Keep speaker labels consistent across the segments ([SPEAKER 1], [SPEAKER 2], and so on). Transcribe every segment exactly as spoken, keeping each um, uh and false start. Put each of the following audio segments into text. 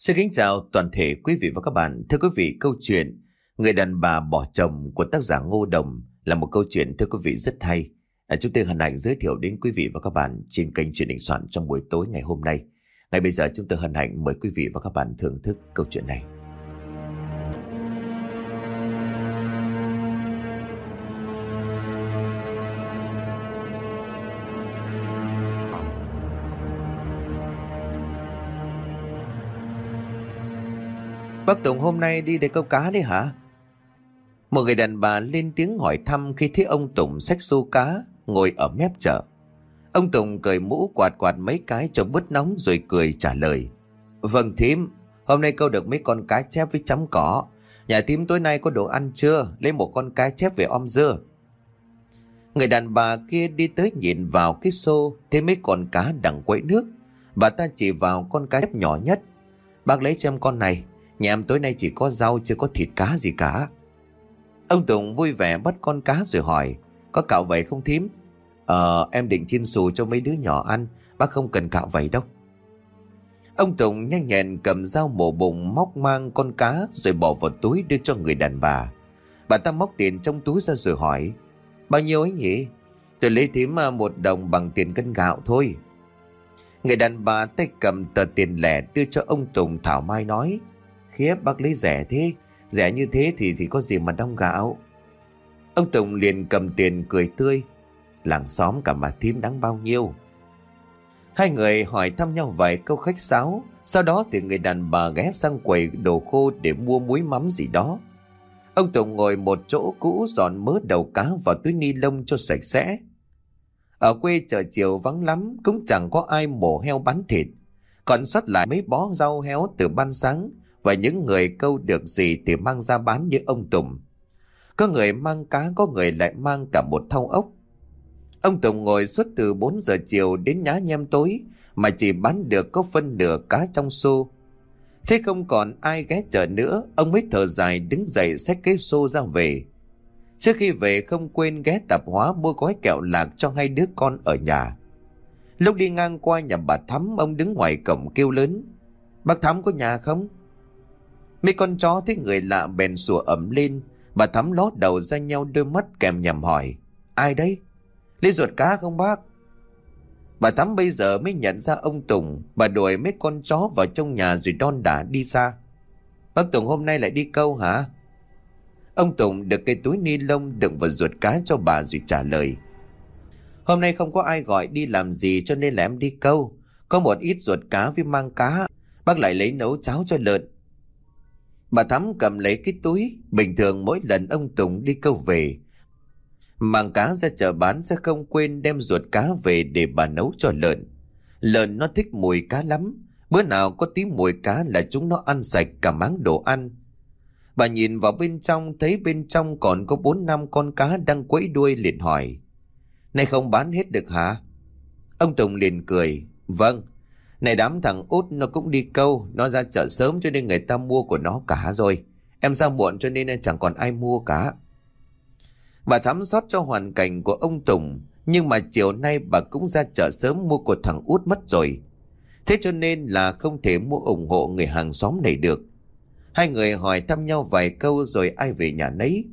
[SPEAKER 1] Xin kính chào toàn thể quý vị và các bạn. Thưa quý vị, câu chuyện Người đàn bà bỏ chồng của tác giả Ngô Đồng là một câu chuyện thưa quý vị rất hay. À, chúng tôi hân hạnh giới thiệu đến quý vị và các bạn trên kênh Chuyện Đình Soạn trong buổi tối ngày hôm nay. Ngay bây giờ chúng tôi hân hạnh mời quý vị và các bạn thưởng thức câu chuyện này. Bác Tùng hôm nay đi để câu cá đấy hả? Một người đàn bà lên tiếng hỏi thăm khi thấy ông Tùng xách xô cá ngồi ở mép chợ. Ông Tùng cởi mũ quạt quạt mấy cái cho bớt nóng rồi cười trả lời. Vâng thím, hôm nay câu được mấy con cá chép với chấm cỏ. Nhà thím tối nay có đồ ăn chưa? Lấy một con cá chép về om dưa. Người đàn bà kia đi tới nhìn vào cái xô, thấy mấy con cá đang quậy nước. Bà ta chỉ vào con cá chép nhỏ nhất. Bác lấy cho em con này. Nhà em tối nay chỉ có rau chưa có thịt cá gì cả. Ông Tùng vui vẻ bắt con cá rồi hỏi, có cạo vậy không thím? Ờ em định chiên xù cho mấy đứa nhỏ ăn, bác không cần cạo vậy đâu. Ông Tùng nhanh nhẹn cầm dao mổ bụng móc mang con cá rồi bỏ vào túi đưa cho người đàn bà. Bà ta móc tiền trong túi ra rồi hỏi, bao nhiêu ấy nhỉ? Tôi lấy thím một đồng bằng tiền cân gạo thôi. Người đàn bà tay cầm tờ tiền lẻ đưa cho ông Tùng thảo mai nói, khiếp bác lấy rẻ thế, rẻ như thế thì thì có gì mà đong gạo. Ông Tùng liền cầm tiền cười tươi, làng xóm cả mà thím đáng bao nhiêu. Hai người hỏi thăm nhau vài câu khách sáo. Sau đó thì người đàn bà ghé sang quầy đồ khô để mua muối mắm gì đó. Ông Tùng ngồi một chỗ cũ dọn mớ đầu cá vào túi ni lông cho sạch sẽ. Ở quê chợ chiều vắng lắm, cũng chẳng có ai mổ heo bán thịt. Còn sót lại mấy bó rau héo từ ban sáng, và những người câu được gì thì mang ra bán như ông Tùng. Có người mang cá, có người lại mang cả một thau ốc. Ông Tùng ngồi suốt từ bốn giờ chiều đến nhá nhem tối mà chỉ bán được có phân nửa cá trong xô. Thế không còn ai ghé chợ nữa, ông mới thở dài đứng dậy xách cái xô ra về. Trước khi về không quên ghé tạp hóa mua gói kẹo lạc cho hai đứa con ở nhà. Lúc đi ngang qua nhà bà Thắm, ông đứng ngoài cổng kêu lớn, bác Thắm có nhà không? Mấy con chó thấy người lạ bèn sủa ẩm lên. Bà Thắm ló đầu ra nhau đôi mắt kèm nhằm hỏi, ai đấy? Lấy ruột cá không bác? Bà Thắm bây giờ mới nhận ra ông Tùng. Bà đuổi mấy con chó vào trong nhà rồi đon đả đi xa. Bác Tùng hôm nay lại đi câu hả? Ông Tùng được cái túi ni lông đựng vào ruột cá cho bà rồi trả lời, hôm nay không có ai gọi đi làm gì cho nên là em đi câu. Có một ít ruột cá với mang cá, bác lại lấy nấu cháo cho lợn. Bà Thắm cầm lấy cái túi. Bình thường mỗi lần ông Tùng đi câu về, mang cá ra chợ bán sẽ không quên đem ruột cá về để bà nấu cho lợn. Lợn nó thích mùi cá lắm. Bữa nào có tí mùi cá là chúng nó ăn sạch cả máng đồ ăn. Bà nhìn vào bên trong, thấy bên trong còn có bốn năm con cá đang quẫy đuôi liền hỏi, này không bán hết được hả? Ông Tùng liền cười, vâng. Này đám thằng út nó cũng đi câu, nó ra chợ sớm cho nên người ta mua của nó cả rồi. Em ra muộn cho nên chẳng còn ai mua cả. Bà thắm xót cho hoàn cảnh của ông Tùng, nhưng mà chiều nay bà cũng ra chợ sớm mua của thằng út mất rồi. Thế cho nên là không thể mua ủng hộ người hàng xóm này được. Hai người hỏi thăm nhau vài câu rồi ai về nhà nấy.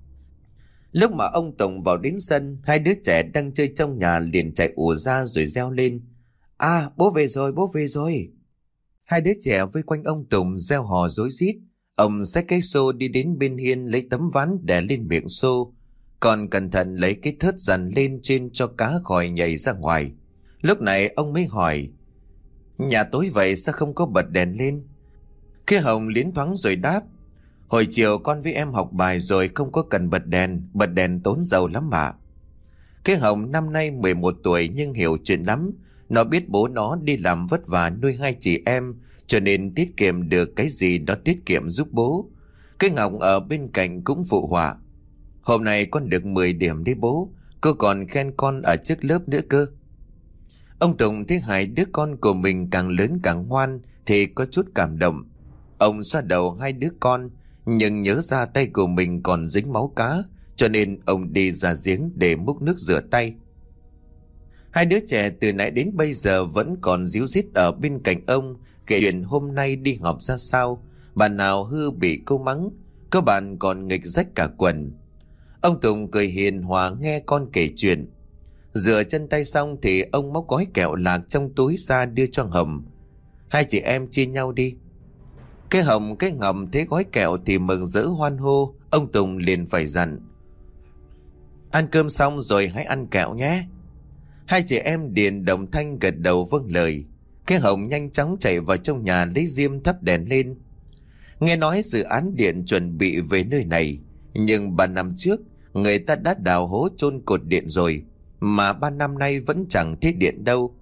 [SPEAKER 1] Lúc mà ông Tùng vào đến sân, hai đứa trẻ đang chơi trong nhà liền chạy ùa ra rồi reo lên, à bố về rồi, bố về rồi. Hai đứa trẻ vây quanh ông Tùng reo hò rối rít. Ông xách cái xô đi đến bên hiên lấy tấm ván đè lên miệng xô, còn cẩn thận lấy cái thớt dằn lên trên cho cá khỏi nhảy ra ngoài. Lúc này ông mới hỏi, nhà tối vậy sao không có bật đèn lên? Cái Hồng liến thoáng rồi đáp, hồi chiều con với em học bài rồi, không có cần bật đèn, bật đèn tốn dầu lắm mà. Cái Hồng năm nay mười một tuổi nhưng hiểu chuyện lắm. Nó biết bố nó đi làm vất vả nuôi hai chị em, cho nên tiết kiệm được cái gì nó tiết kiệm giúp bố. Cái Ngọc ở bên cạnh cũng phụ họa, hôm nay con được mười điểm đấy bố, cô còn khen con ở trước lớp nữa cơ. Ông Tùng thấy hai đứa con của mình càng lớn càng ngoan thì có chút cảm động. Ông xoa đầu hai đứa con, nhưng nhớ ra tay của mình còn dính máu cá, cho nên ông đi ra giếng để múc nước rửa tay. Hai đứa trẻ từ nãy đến bây giờ vẫn còn ríu rít ở bên cạnh ông, kể chuyện hôm nay đi học ra sao. Bạn nào hư bị cô mắng, có bạn còn nghịch rách cả quần. Ông Tùng cười hiền hòa nghe con kể chuyện. Rửa chân tay xong thì ông móc gói kẹo lạc trong túi ra đưa cho Hồng. Hai chị em chia nhau đi. Cái Hồng cái Ngọc thấy gói kẹo thì mừng rỡ hoan hô. Ông Tùng liền phải dặn: ăn cơm xong rồi hãy ăn kẹo nhé. Hai chị em Điền đồng thanh gật đầu vâng lời. Cái Hồng nhanh chóng chạy vào trong nhà lấy diêm thắp đèn lên. Nghe nói dự án điện chuẩn bị về nơi này, nhưng ba năm trước người ta đã đào hố chôn cột điện rồi, mà ba năm nay vẫn chẳng thấy điện đâu.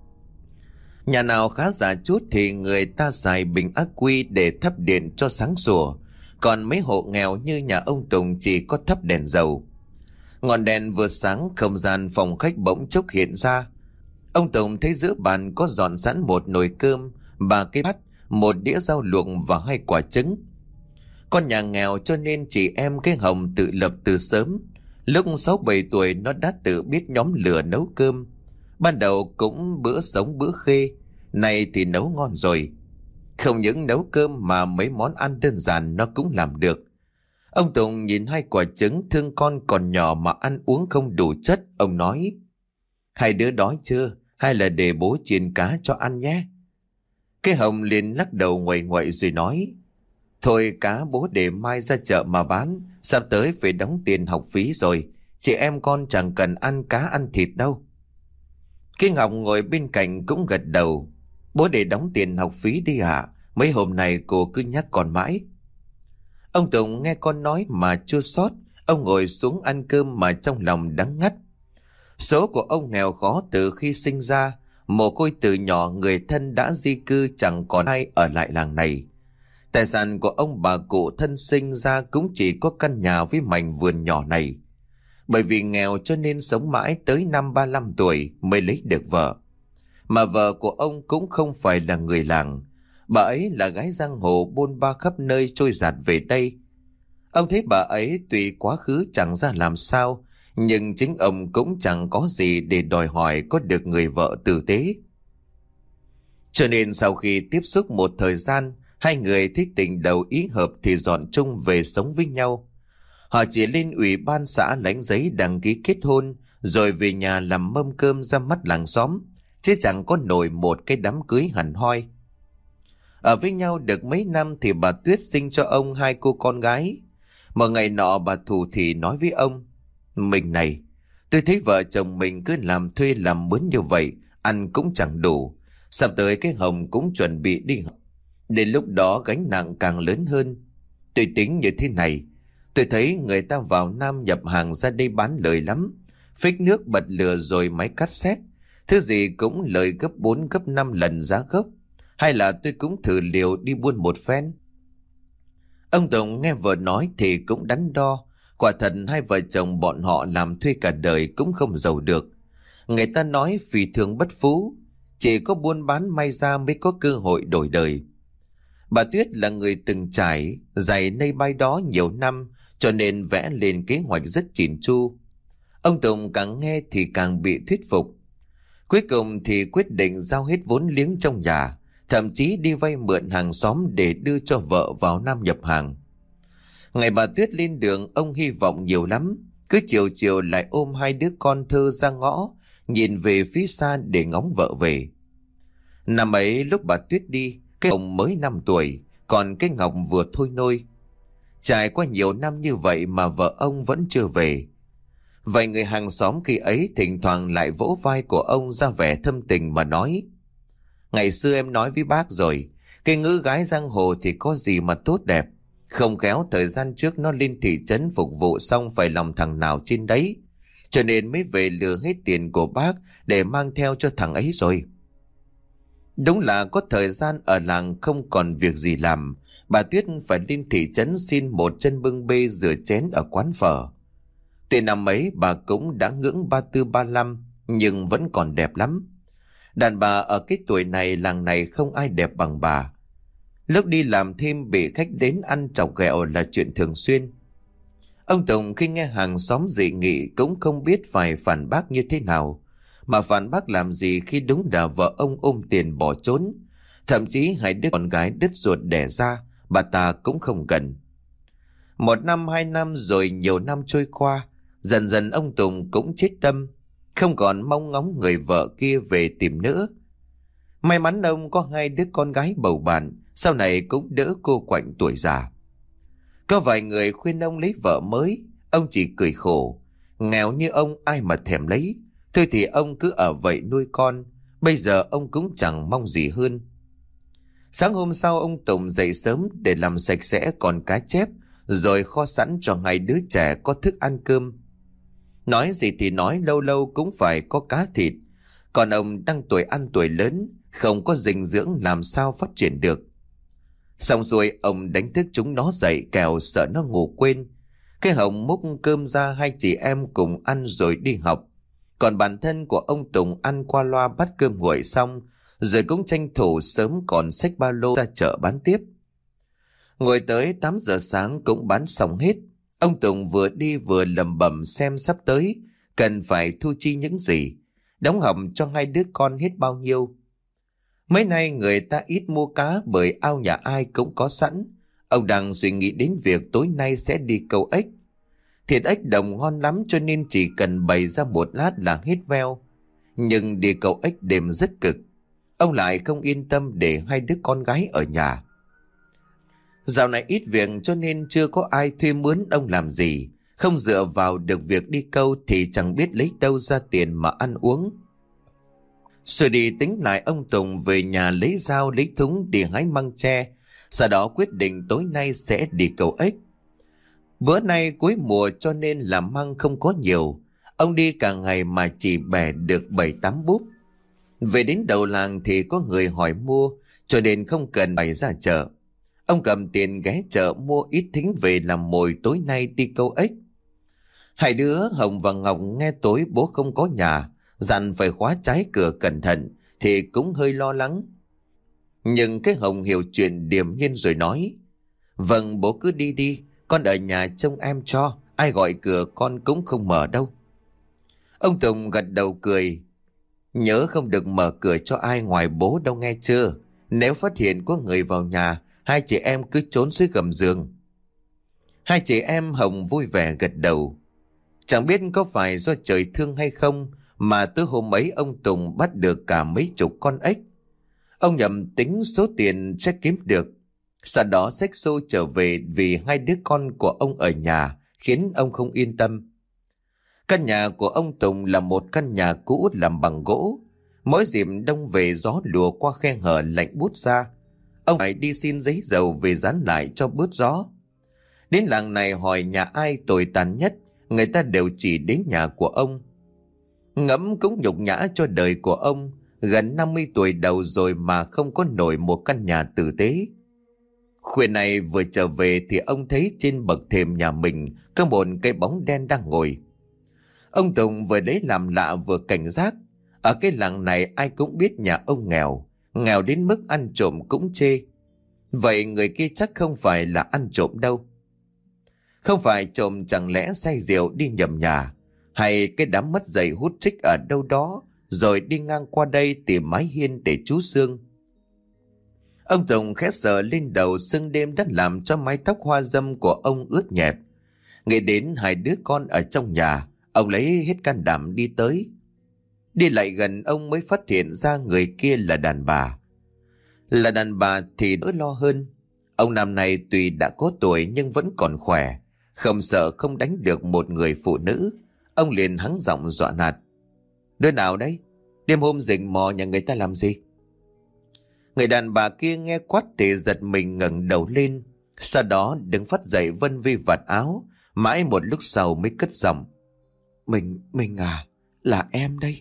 [SPEAKER 1] Nhà nào khá giả chút thì người ta xài bình ắc quy để thắp điện cho sáng sủa, còn mấy hộ nghèo như nhà ông Tùng chỉ có thắp đèn dầu. Ngọn đèn vừa sáng, không gian phòng khách bỗng chốc hiện ra. Ông Tùng thấy giữa bàn có dọn sẵn một nồi cơm, ba cái bát, một đĩa rau luộc và hai quả trứng. Con nhà nghèo cho nên chị em cái Hồng tự lập từ sớm. Lúc sáu bảy tuổi nó đã tự biết nhóm lửa nấu cơm. Ban đầu cũng bữa sống bữa khê, nay thì nấu ngon rồi. Không những nấu cơm mà mấy món ăn đơn giản nó cũng làm được. Ông Tùng nhìn hai quả trứng, thương con còn nhỏ mà ăn uống không đủ chất. Ông nói: hai đứa đói chưa? Hay là để bố chiên cá cho ăn nhé? Cái Hồng liền lắc đầu nguậy nguậy rồi nói: thôi cá bố để mai ra chợ mà bán, sắp tới phải đóng tiền học phí rồi. Chị em con chẳng cần ăn cá ăn thịt đâu. Cái Ngọc ngồi bên cạnh cũng gật đầu: bố để đóng tiền học phí đi hả? Mấy hôm nay cô cứ nhắc con mãi. Ông Tùng nghe con nói mà chua xót. Ông ngồi xuống ăn cơm mà trong lòng đắng ngắt. Số của ông nghèo khó từ khi sinh ra, mồ côi từ nhỏ, người thân đã di cư, chẳng còn ai ở lại làng này. Tài sản của ông bà cụ thân sinh ra cũng chỉ có căn nhà với mảnh vườn nhỏ này. Bởi vì nghèo cho nên sống mãi tới năm ba mươi lăm tuổi mới lấy được vợ. Mà vợ của ông cũng không phải là người làng. Bà ấy là gái giang hồ bôn ba khắp nơi trôi dạt về đây. Ông thấy bà ấy tuy quá khứ chẳng ra làm sao, nhưng chính ông cũng chẳng có gì để đòi hỏi có được người vợ tử tế. Cho nên sau khi tiếp xúc một thời gian, hai người thích tình đầu ý hợp thì dọn chung về sống với nhau. Họ chỉ lên ủy ban xã lãnh giấy đăng ký kết hôn, rồi về nhà làm mâm cơm ra mắt làng xóm, chứ chẳng có nổi một cái đám cưới hẳn hoi. Ở với nhau được mấy năm thì bà Tuyết sinh cho ông hai cô con gái. Một ngày nọ bà thủ thì nói với ông: mình này, tôi thấy vợ chồng mình cứ làm thuê làm mướn như vậy, ăn cũng chẳng đủ. Sắp tới cái Hồng cũng chuẩn bị đi học, đến lúc đó gánh nặng càng lớn hơn. Tôi tính như thế này, tôi thấy người ta vào Nam nhập hàng ra đây bán lời lắm. Phích nước, bật lửa rồi máy cắt sét, thứ gì cũng lời gấp bốn gấp năm lần giá gốc. Hay là tôi cũng thử liều đi buôn một phen. Ông Tùng nghe vợ nói thì cũng đắn đo. Quả thật hai vợ chồng bọn họ làm thuê cả đời cũng không giàu được. Người ta nói phì thường bất phú, chỉ có buôn bán may ra mới có cơ hội đổi đời. Bà Tuyết là người từng trải, dày nơi bay đó nhiều năm, cho nên vẽ lên kế hoạch rất chỉn chu. Ông Tùng càng nghe thì càng bị thuyết phục. Cuối cùng thì quyết định giao hết vốn liếng trong nhà, thậm chí đi vay mượn hàng xóm để đưa cho vợ vào Nam nhập hàng. Ngày bà Tuyết lên đường, ông hy vọng nhiều lắm. Cứ chiều chiều lại ôm hai đứa con thơ ra ngõ, nhìn về phía xa để ngóng vợ về. Năm ấy lúc bà Tuyết đi, cái ông mới năm tuổi, còn cái Ngọc vừa thôi nôi. Trải qua nhiều năm như vậy mà vợ ông vẫn chưa về. Vậy người hàng xóm khi ấy thỉnh thoảng lại vỗ vai của ông ra vẻ thâm tình mà nói: ngày xưa em nói với bác rồi, cái ngữ gái giang hồ thì có gì mà tốt đẹp. Không khéo thời gian trước nó lên thị trấn phục vụ xong phải lòng thằng nào trên đấy, cho nên mới về lừa hết tiền của bác để mang theo cho thằng ấy rồi. Đúng là có thời gian ở làng không còn việc gì làm, bà Tuyết phải lên thị trấn xin một chân bưng bê rửa chén ở quán phở. Tuy năm ấy bà cũng đã ngưỡng ba tư ba lăm, nhưng vẫn còn đẹp lắm. Đàn bà ở cái tuổi này làng này không ai đẹp bằng bà. Lúc đi làm thêm bị khách đến ăn chọc ghẹo là chuyện thường xuyên. Ông Tùng khi nghe hàng xóm dị nghị cũng không biết phải phản bác như thế nào. Mà phản bác làm gì khi đúng là vợ ông ôm tiền bỏ trốn. Thậm chí hai đứa con gái đứt ruột đẻ ra, bà ta cũng không cần. Một năm hai năm rồi nhiều năm trôi qua, dần dần ông Tùng cũng chết tâm, không còn mong ngóng người vợ kia về tìm nữa. May mắn ông có hai đứa con gái bầu bạn, sau này cũng đỡ cô quạnh tuổi già. Có vài người khuyên ông lấy vợ mới, ông chỉ cười khổ. Nghèo như ông ai mà thèm lấy, thôi thì ông cứ ở vậy nuôi con. Bây giờ ông cũng chẳng mong gì hơn. Sáng hôm sau ông Tùng dậy sớm để làm sạch sẽ con cá chép, rồi kho sẵn cho hai đứa trẻ có thức ăn cơm. Nói gì thì nói, lâu lâu cũng phải có cá thịt. Còn ông đang tuổi ăn tuổi lớn, không có dinh dưỡng làm sao phát triển được. Xong xuôi ông đánh thức chúng nó dậy, kẻo sợ nó ngủ quên. Cái Hồng múc cơm ra, hai chị em cùng ăn rồi đi học. Còn bản thân của ông Tùng ăn qua loa bát cơm nguội xong, rồi cũng tranh thủ sớm còn xách ba lô ra chợ bán tiếp. Ngồi tới tám giờ sáng cũng bán xong hết. Ông Tùng vừa đi vừa lẩm bẩm xem sắp tới cần phải thu chi những gì, đóng học cho hai đứa con hết bao nhiêu. Mấy nay người ta ít mua cá bởi ao nhà ai cũng có sẵn. Ông đang suy nghĩ đến việc tối nay sẽ đi câu ếch. Thịt ếch đồng ngon lắm cho nên chỉ cần bày ra một lát là hết veo. Nhưng đi câu ếch đêm rất cực. Ông lại không yên tâm để hai đứa con gái ở nhà. Dạo này ít việc cho nên chưa có ai thuê mướn ông làm gì. Không dựa vào được việc đi câu thì chẳng biết lấy đâu ra tiền mà ăn uống. Rồi đi tính lại, ông Tùng về nhà lấy dao lấy thúng đi hái măng tre. Sau đó quyết định tối nay sẽ đi câu ếch. Bữa nay cuối mùa cho nên làm măng không có nhiều. Ông đi cả ngày mà chỉ bẻ được bảy tám búp. Về đến đầu làng thì có người hỏi mua, cho nên không cần bày ra chợ. Ông cầm tiền ghé chợ mua ít thính về làm mồi tối nay đi câu ếch. Hai đứa Hồng và Ngọc nghe tối bố không có nhà, dặn phải khóa trái cửa cẩn thận, thì cũng hơi lo lắng. Nhưng cái Hồng hiểu chuyện điềm nhiên rồi nói: Vâng, bố cứ đi đi, con ở nhà trông em cho, ai gọi cửa con cũng không mở đâu. Ông Tùng gật đầu cười: Nhớ không được mở cửa cho ai ngoài bố đâu nghe chưa. Nếu phát hiện có người vào nhà, hai chị em cứ trốn dưới gầm giường. Hai chị em Hồng vui vẻ gật đầu. Chẳng biết có phải do trời thương hay không mà tới hôm ấy ông Tùng bắt được cả mấy chục con ếch. Ông nhầm tính số tiền sẽ kiếm được, sau đó xách xô trở về vì hai đứa con của ông ở nhà khiến ông không yên tâm. Căn nhà của ông Tùng là một căn nhà cũ làm bằng gỗ. Mỗi dịp đông về gió lùa qua khe hở lạnh buốt ra, ông phải đi xin giấy dầu về dán lại cho bớt gió. Đến làng này hỏi nhà ai tồi tàn nhất, người ta đều chỉ đến nhà của ông. Ngẫm cũng nhục nhã cho đời của ông, gần năm mươi tuổi đầu rồi mà không có nổi một căn nhà tử tế. Khuya này vừa trở về thì ông thấy trên bậc thềm nhà mình có một cái bóng đen đang ngồi. Ông Tùng vừa lấy làm lạ vừa cảnh giác. Ở cái làng này ai cũng biết nhà ông nghèo, nghèo đến mức ăn trộm cũng chê. Vậy người kia chắc không phải là ăn trộm đâu. Không phải trộm chẳng lẽ say rượu đi nhầm nhà, hay cái đám mất dạy hút trích ở đâu đó rồi đi ngang qua đây tìm mái hiên để trú xương. Ông Tùng khẽ sờ lên đầu, sương đêm đã làm cho mái tóc hoa râm của ông ướt nhẹp. Nghĩ đến hai đứa con ở trong nhà, ông lấy hết can đảm đi tới. Đi lại gần ông mới phát hiện ra người kia là đàn bà. Là đàn bà thì đỡ lo hơn. Ông năm này tuy đã có tuổi nhưng vẫn còn khỏe, không sợ không đánh được một người phụ nữ. Ông liền hắng giọng dọa nạt: Đứa nào đấy? Đêm hôm rình mò nhà người ta làm gì? Người đàn bà kia nghe quát thì giật mình ngẩng đầu lên, sau đó đứng phát dậy vân vi vạt áo. Mãi một lúc sau mới cất giọng: Mình, mình à, là em đây.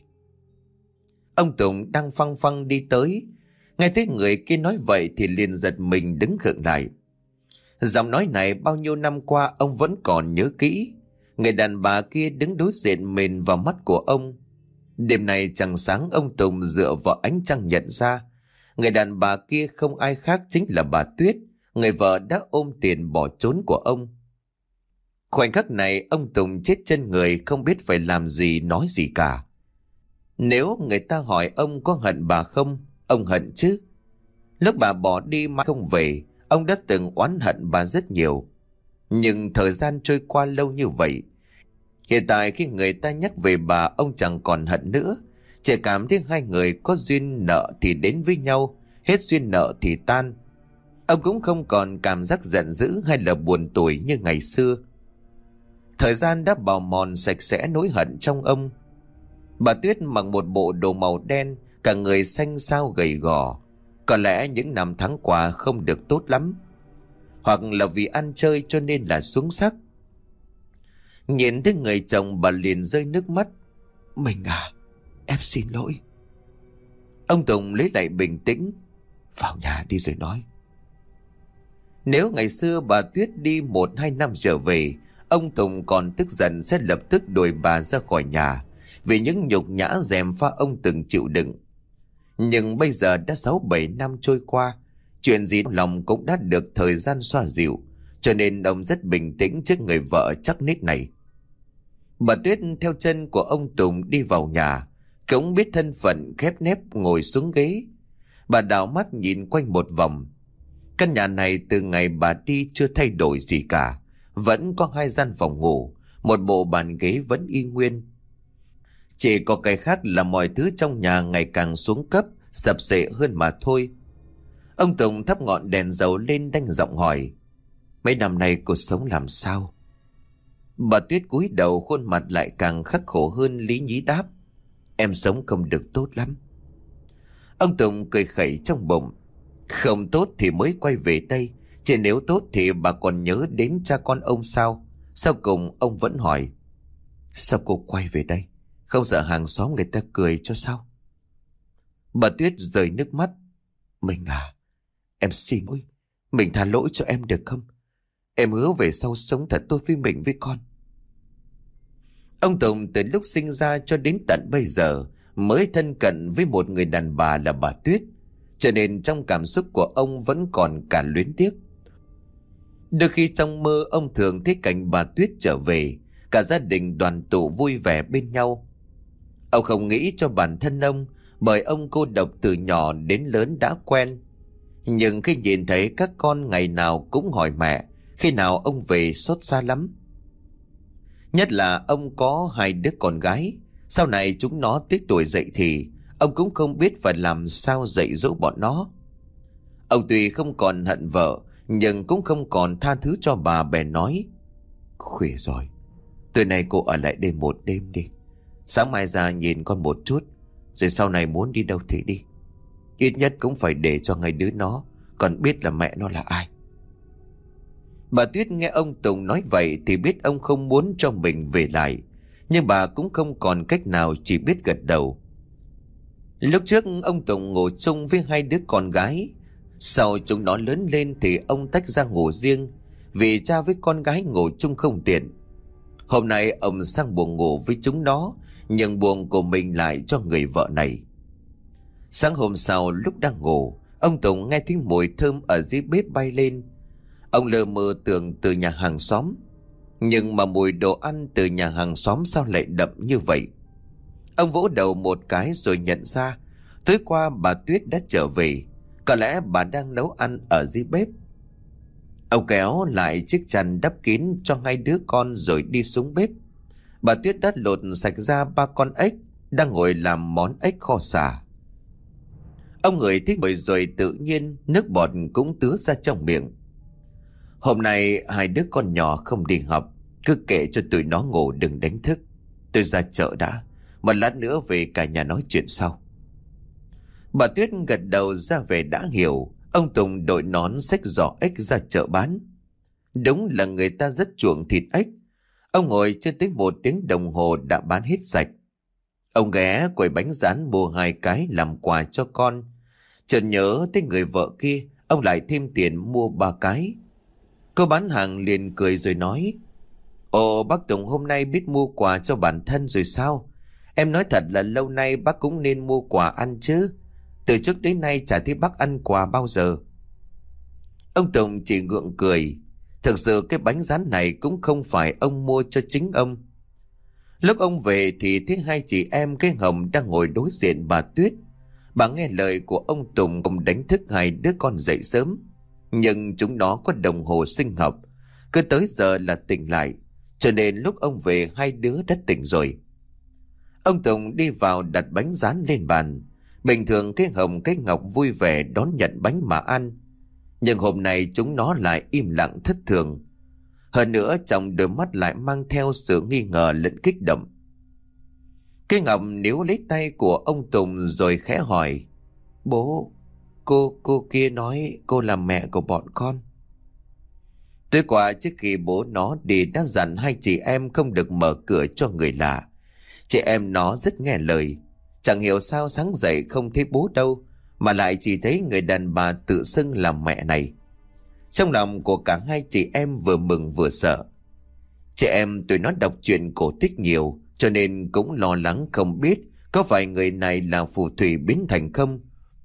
[SPEAKER 1] Ông Tùng đang phăng phăng đi tới, nghe thấy người kia nói vậy thì liền giật mình đứng khựng lại. Giọng nói này bao nhiêu năm qua ông vẫn còn nhớ kỹ. Người đàn bà kia đứng đối diện mình vào mắt của ông. Đêm nay trăng sáng, ông Tùng dựa vào ánh trăng nhận ra người đàn bà kia không ai khác chính là bà Tuyết, người vợ đã ôm tiền bỏ trốn của ông. Khoảnh khắc này ông Tùng chết chân người, không biết phải làm gì nói gì cả. Nếu người ta hỏi ông có hận bà không, ông hận chứ. Lúc bà bỏ đi mà không về, ông đã từng oán hận bà rất nhiều. Nhưng thời gian trôi qua lâu như vậy, hiện tại khi người ta nhắc về bà, ông chẳng còn hận nữa. Chỉ cảm thấy hai người có duyên nợ thì đến với nhau, hết duyên nợ thì tan. Ông cũng không còn cảm giác giận dữ hay là buồn tủi như ngày xưa. Thời gian đã bào mòn sạch sẽ nỗi hận trong ông. Bà Tuyết mặc một bộ đồ màu đen, cả người xanh xao gầy gò. Có lẽ những năm tháng qua không được tốt lắm, hoặc là vì ăn chơi cho nên là xuống sắc. Nhìn thấy người chồng, bà liền rơi nước mắt. Mình à, em xin lỗi. Ông Tùng lấy lại bình tĩnh. Vào nhà đi rồi nói. Nếu ngày xưa bà Tuyết đi một hai năm trở về, ông Tùng còn tức giận sẽ lập tức đuổi bà ra khỏi nhà vì những nhục nhã gièm pha ông từng chịu đựng. Nhưng bây giờ đã sáu bảy năm trôi qua, chuyện gì lòng cũng đã được thời gian xoa dịu, cho nên ông rất bình tĩnh trước người vợ chắc nít này. Bà Tuyết theo chân của ông Tùng đi vào nhà, cũng biết thân phận, khép nép ngồi xuống ghế. Bà đảo mắt nhìn quanh một vòng. Căn nhà này từ ngày bà đi chưa thay đổi gì cả. Vẫn có hai gian phòng ngủ, một bộ bàn ghế vẫn y nguyên. Chỉ có cái khác là mọi thứ trong nhà ngày càng xuống cấp, sập xệ hơn mà thôi. Ông Tùng thắp ngọn đèn dầu lên đanh giọng hỏi. Mấy năm nay cuộc sống làm sao? Bà Tuyết cúi đầu, khuôn mặt lại càng khắc khổ hơn, lý nhí đáp. Em sống không được tốt lắm. Ông Tùng cười khẩy trong bụng. Không tốt thì mới quay về đây, chứ nếu tốt thì bà còn nhớ đến cha con ông sao? Sau cùng ông vẫn hỏi. Sao cô quay về đây? Không sợ hàng xóm người ta cười cho sao? Bà Tuyết rơi nước mắt. Mình à, em xin lỗi. Mình tha lỗi cho em được không? Em hứa về sau sống thật tốt với mình với con. Ông Tùng từ lúc sinh ra cho đến tận bây giờ mới thân cận với một người đàn bà là bà Tuyết, cho nên trong cảm xúc của ông vẫn còn cả luyến tiếc. Đôi khi trong mơ ông thường thấy cảnh bà Tuyết trở về, cả gia đình đoàn tụ vui vẻ bên nhau. Ông không nghĩ cho bản thân ông, bởi ông cô độc từ nhỏ đến lớn đã quen. Nhưng khi nhìn thấy các con ngày nào cũng hỏi mẹ khi nào ông về, xót xa lắm. Nhất là ông có hai đứa con gái, sau này chúng nó tới tuổi dậy thì ông cũng không biết phải làm sao dạy dỗ bọn nó. Ông tuy không còn hận vợ, nhưng cũng không còn tha thứ cho bà, bèn nói. Khuya rồi, tối nay cô ở lại đây một đêm đi. Sáng mai ra nhìn con một chút, rồi sau này muốn đi đâu thì đi. Ít nhất cũng phải để cho ngay đứa nó còn biết là mẹ nó là ai. Bà Tuyết nghe ông Tùng nói vậy thì biết ông không muốn cho mình về lại, nhưng bà cũng không còn cách nào, chỉ biết gật đầu. Lúc trước ông Tùng ngủ chung với hai đứa con gái. Sau chúng nó lớn lên thì ông tách ra ngủ riêng, vì cha với con gái ngủ chung không tiện. Hôm nay ông sang buồng ngủ với chúng nó, nhưng buồng của mình lại cho người vợ này. Sáng hôm sau lúc đang ngủ, ông Tùng nghe tiếng mùi thơm ở dưới bếp bay lên. Ông lờ mơ tưởng từ nhà hàng xóm, nhưng mà mùi đồ ăn từ nhà hàng xóm sao lại đậm như vậy? Ông vỗ đầu một cái rồi nhận ra tối qua bà Tuyết đã trở về. Có lẽ bà đang nấu ăn ở dưới bếp. Ông kéo lại chiếc chăn đắp kín cho hai đứa con rồi đi xuống bếp. Bà Tuyết đã lột sạch ra ba con ếch đang ngồi làm món ếch kho sả. Ông ngửi thấy mùi rồi tự nhiên nước bọt cũng tứa ra trong miệng. Hôm nay hai đứa con nhỏ không đi học, cứ kệ cho tụi nó ngủ, đừng đánh thức. Tôi ra chợ đã, một lát nữa về cả nhà nói chuyện sau. Bà Tuyết gật đầu ra về đã hiểu. Ông Tùng đội nón xách giỏ ếch ra chợ bán. Đúng là người ta rất chuộng thịt ếch. Ông ngồi chưa tới một tiếng đồng hồ đã bán hết sạch. Ông ghé quầy bánh rán mua hai cái làm quà cho con. Chợt nhớ tới người vợ kia, ông lại thêm tiền mua ba cái. Cô bán hàng liền cười rồi nói. Ồ, bác Tùng hôm nay biết mua quà cho bản thân rồi sao? Em nói thật là lâu nay bác cũng nên mua quà ăn chứ. Từ trước đến nay chả thấy bác ăn quà bao giờ. Ông Tùng chỉ gượng cười. Thực sự cái bánh rán này cũng không phải ông mua cho chính ông. Lúc ông về thì thấy hai chị em cái Hồng đang ngồi đối diện bà Tuyết. Bà nghe lời của ông Tùng không đánh thức hai đứa con dậy sớm. Nhưng chúng nó có đồng hồ sinh học, cứ tới giờ là tỉnh lại, cho nên lúc ông về hai đứa đã tỉnh rồi. Ông Tùng đi vào đặt bánh rán lên bàn. Bình thường cái Hồng cái Ngọc vui vẻ đón nhận bánh mà ăn, nhưng hôm nay chúng nó lại im lặng thất thường. Hơn nữa trong đôi mắt lại mang theo sự nghi ngờ lẫn kích động. Cái Ngọc níu lấy tay của ông Tùng rồi khẽ hỏi: Bố, cô cô kia nói cô là mẹ của bọn con. Tối qua trước khi bố nó đi đã dặn hai chị em không được mở cửa cho người lạ. Chị em nó rất nghe lời. Chẳng hiểu sao sáng dậy không thấy bố đâu, mà lại chỉ thấy người đàn bà tự xưng là mẹ này. Trong lòng của cả hai chị em vừa mừng vừa sợ. Chị em tụi nó đọc truyện cổ tích nhiều, cho nên cũng lo lắng không biết có phải người này là phù thủy biến thành không.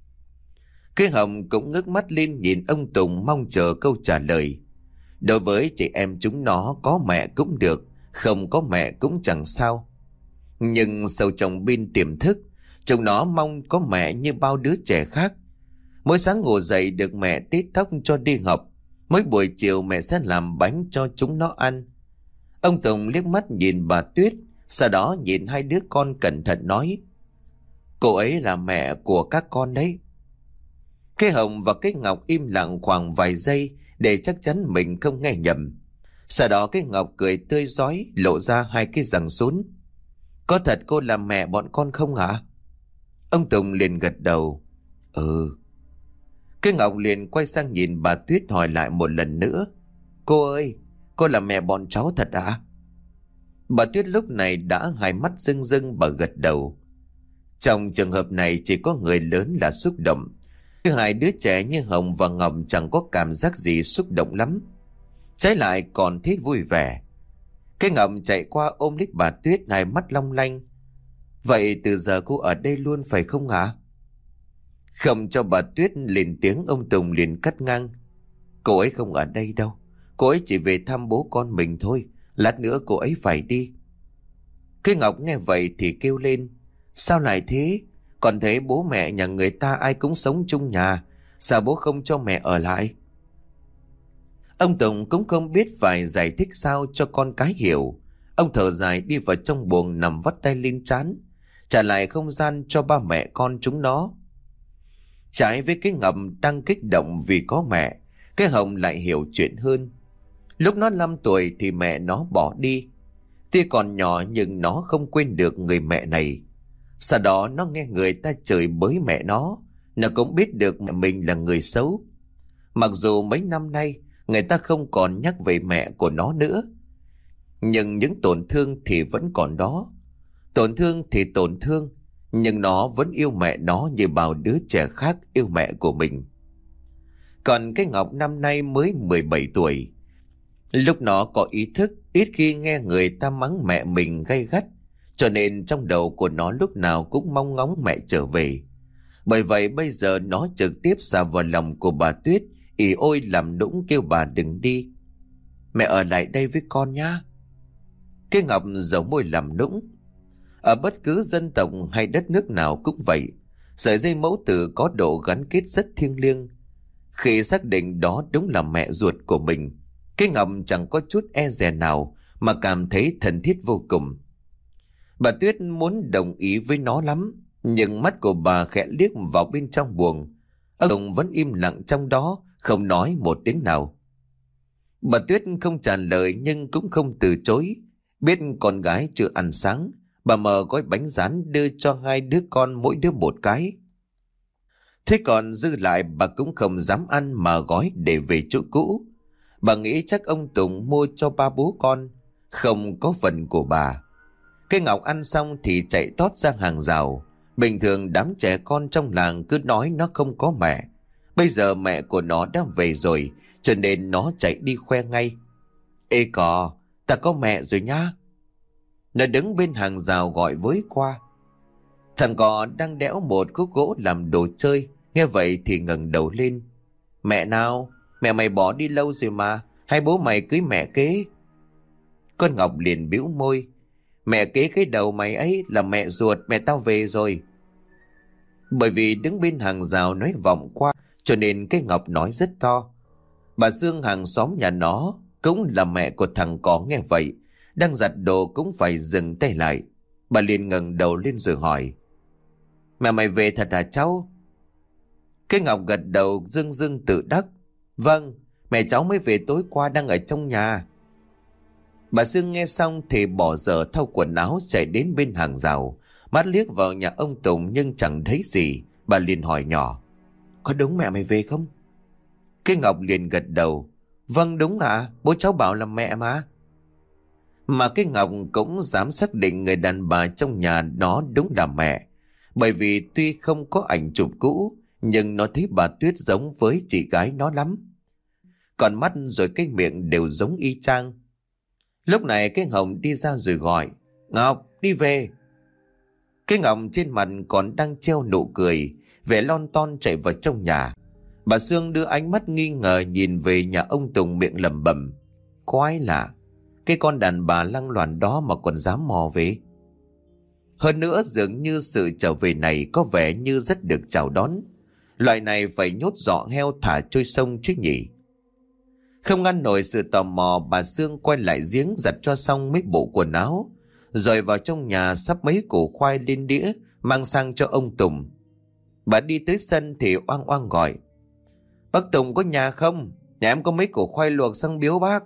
[SPEAKER 1] Cái Hồng cũng ngước mắt lên nhìn ông Tùng mong chờ câu trả lời. Đối với chị em chúng nó, có mẹ cũng được, không có mẹ cũng chẳng sao. Nhưng sâu trong bên tiềm thức, chúng nó mong có mẹ như bao đứa trẻ khác. Mỗi sáng ngủ dậy được mẹ tít tóc cho đi học, mỗi buổi chiều mẹ sẽ làm bánh cho chúng nó ăn. Ông Tùng liếc mắt nhìn bà Tuyết, sau đó nhìn hai đứa con cẩn thận nói: Cô ấy là mẹ của các con đấy. Cái Hồng và cái Ngọc im lặng khoảng vài giây để chắc chắn mình không nghe nhầm. Sau đó cái Ngọc cười tươi rói, lộ ra hai cái răng sún. Có thật cô là mẹ bọn con không hả? Ông Tùng liền gật đầu. Ừ. Cái Ngọc liền quay sang nhìn bà Tuyết hỏi lại một lần nữa: Cô ơi, cô là mẹ bọn cháu thật hả? Bà Tuyết lúc này đã hai mắt rưng rưng, bà gật đầu. Trong trường hợp này chỉ có người lớn là xúc động. Thứ hai đứa trẻ như Hồng và Ngọc chẳng có cảm giác gì xúc động lắm, trái lại còn thấy vui vẻ. Cái Ngọc chạy qua ôm lấy bà Tuyết, hai mắt long lanh. Vậy từ giờ cô ở đây luôn phải không hả? Không cho bà Tuyết lên tiếng, ông Tùng liền cắt ngang: Cô ấy không ở đây đâu, cô ấy chỉ về thăm bố con mình thôi, lát nữa cô ấy phải đi. Cái Ngọc nghe vậy thì kêu lên: Sao lại thế? Còn thấy bố mẹ nhà người ta ai cũng sống chung nhà, sao bố không cho mẹ ở lại? Ông Tùng cũng không biết phải giải thích sao cho con cái hiểu. Ông thở dài đi vào trong buồng, nằm vắt tay lên trán, trả lại không gian cho ba mẹ con chúng nó. Trái với cái Ngọc đang kích động vì có mẹ, cái Hồng lại hiểu chuyện hơn. Lúc nó năm tuổi thì mẹ nó bỏ đi. Tuy còn nhỏ nhưng nó không quên được người mẹ này. Sau đó nó nghe người ta chửi bới mẹ nó, nó cũng biết được mẹ mình là người xấu. Mặc dù mấy năm nay người ta không còn nhắc về mẹ của nó nữa, nhưng những tổn thương thì vẫn còn đó. Tổn thương thì tổn thương, nhưng nó vẫn yêu mẹ nó như bao đứa trẻ khác yêu mẹ của mình. Còn cái Ngọc năm nay mới mười bảy tuổi. Lúc nó có ý thức, ít khi nghe người ta mắng mẹ mình gay gắt, cho nên trong đầu của nó lúc nào cũng mong ngóng mẹ trở về. Bởi vậy bây giờ nó trực tiếp xà vào lòng của bà Tuyết, ỉ ôi làm nũng kêu bà đừng đi. Mẹ ở lại đây với con nhá. Cái Ngọc giấu môi làm nũng. Ở bất cứ dân tộc hay đất nước nào cũng vậy, sợi dây mẫu tử có độ gắn kết rất thiêng liêng. Khi xác định đó đúng là mẹ ruột của mình, cái Ngọc chẳng có chút e dè nào mà cảm thấy thân thiết vô cùng. Bà Tuyết muốn đồng ý với nó lắm, nhưng mắt của bà khẽ liếc vào bên trong buồng. Ông Tùng vẫn im lặng trong đó, không nói một tiếng nào. Bà Tuyết không trả lời nhưng cũng không từ chối. Biết con gái chưa ăn sáng, bà mở gói bánh rán đưa cho hai đứa con mỗi đứa một cái. Thế còn dư lại bà cũng không dám ăn mà gói để về chỗ cũ. Bà nghĩ chắc ông Tùng mua cho ba bố con, không có phần của bà. Cái Ngọc ăn xong thì chạy tót ra hàng rào. Bình thường đám trẻ con trong làng cứ nói nó không có mẹ. Bây giờ mẹ của nó đã về rồi, cho nên nó chạy đi khoe ngay. Ê cò, ta có mẹ rồi nhá. Nó đứng bên hàng rào gọi với qua. Thằng cò đang đẽo một khúc gỗ làm đồ chơi, nghe vậy thì ngẩng đầu lên. Mẹ nào? Mẹ mày bỏ đi lâu rồi mà, hay bố mày cưới mẹ kế? Con Ngọc liền bĩu môi. Mẹ kế cái đầu mày ấy là mẹ ruột, mẹ tao về rồi. Bởi vì đứng bên hàng rào nói vọng qua, cho nên cái Ngọc nói rất to. Bà Sương hàng xóm nhà nó, cũng là mẹ của thằng có, nghe vậy đang giặt đồ cũng phải dừng tay lại. Bà liền ngẩng đầu lên rồi hỏi: Mẹ mày về thật hả cháu? Cái Ngọc gật đầu dưng dưng tự đắc: Vâng, mẹ cháu mới về tối qua, đang ở trong nhà. Bà Sương nghe xong thì bỏ dở thau quần áo chạy đến bên hàng rào, mắt liếc vào nhà ông Tùng nhưng chẳng thấy gì. Bà liền hỏi nhỏ: Có đúng mẹ mày về không? Cái Ngọc liền gật đầu: Vâng đúng ạ, à, bố cháu bảo là mẹ mà. Mà cái Ngọc cũng dám xác định người đàn bà trong nhà nó đúng là mẹ. Bởi vì tuy không có ảnh chụp cũ, nhưng nó thấy bà Tuyết giống với chị gái nó lắm. Còn mắt rồi cái miệng đều giống y chang. Lúc này cái Hồng đi ra rồi gọi: Ngọc, đi về. Cái Ngọc trên mặt còn đang treo nụ cười, vẻ lon ton chạy vào trong nhà. Bà Sương đưa ánh mắt nghi ngờ nhìn về nhà ông Tùng, miệng lẩm bẩm: Quái lạ, cái con đàn bà lăng loàn đó mà còn dám mò về. Hơn nữa dường như sự trở về này có vẻ như rất được chào đón. Loại này phải nhốt giỏ heo thả trôi sông chứ nhỉ. Không ngăn nổi sự tò mò, bà Sương quay lại giếng giặt cho xong mấy bộ quần áo, rồi vào trong nhà sắp mấy củ khoai lên đĩa mang sang cho ông Tùng. Bà đi tới sân thì oang oang gọi: Bác Tùng có nhà không? Nhà em có mấy củ khoai luộc sang biếu bác.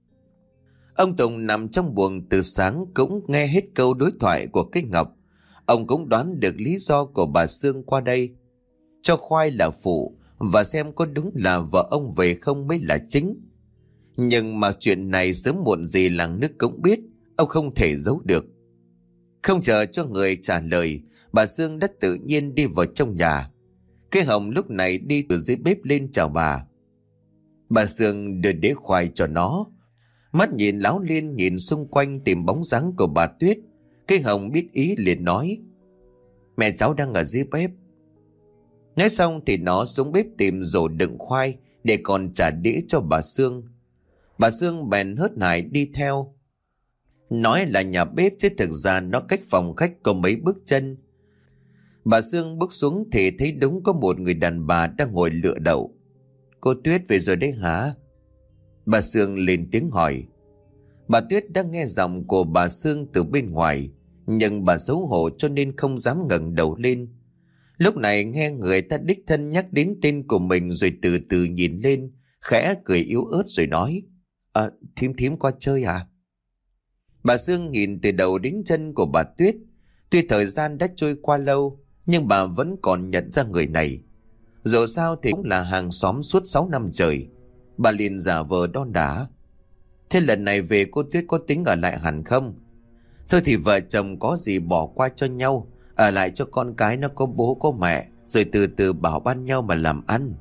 [SPEAKER 1] Ông Tùng nằm trong buồng từ sáng cũng nghe hết câu đối thoại của cái Ngọc. Ông cũng đoán được lý do của bà Sương qua đây. Cho khoai là phụ, và xem có đúng là vợ ông về không mới là chính. Nhưng mà chuyện này sớm muộn gì làng nước cũng biết, ông không thể giấu được. Không chờ cho người trả lời, bà Sương đã tự nhiên đi vào trong nhà. Cái Hồng lúc này đi từ dưới bếp lên chào bà. Bà Sương đưa đĩa khoai cho nó, mắt nhìn láo liên nhìn xung quanh tìm bóng dáng của bà Tuyết. Cái Hồng biết ý liền nói: Mẹ cháu đang ở dưới bếp. Nói xong thì nó xuống bếp tìm rổ đựng khoai để còn trả đĩa cho bà Sương. Bà Sương bèn hớt hải đi theo. Nói là nhà bếp chứ thực ra nó cách phòng khách có mấy bước chân. Bà Sương bước xuống thì thấy đúng có một người đàn bà đang ngồi lựa đậu. Cô Tuyết về rồi đấy hả? Bà Sương lên tiếng hỏi. Bà Tuyết đang nghe giọng của bà Sương từ bên ngoài, nhưng bà xấu hổ cho nên không dám ngẩng đầu lên. Lúc này nghe người ta đích thân nhắc đến tên của mình rồi từ từ nhìn lên, khẽ cười yếu ớt rồi nói: À, thím thím qua chơi à? Bà Sương nhìn từ đầu đến chân của bà Tuyết. Tuy thời gian đã trôi qua lâu, nhưng bà vẫn còn nhận ra người này. Dù sao thì cũng là hàng xóm suốt sáu năm trời. Bà liền giả vờ đon đả: Thế lần này về cô Tuyết có tính ở lại hẳn không? Thôi thì vợ chồng có gì bỏ qua cho nhau, ở lại cho con cái nó có bố có mẹ, rồi từ từ bảo ban nhau mà làm ăn.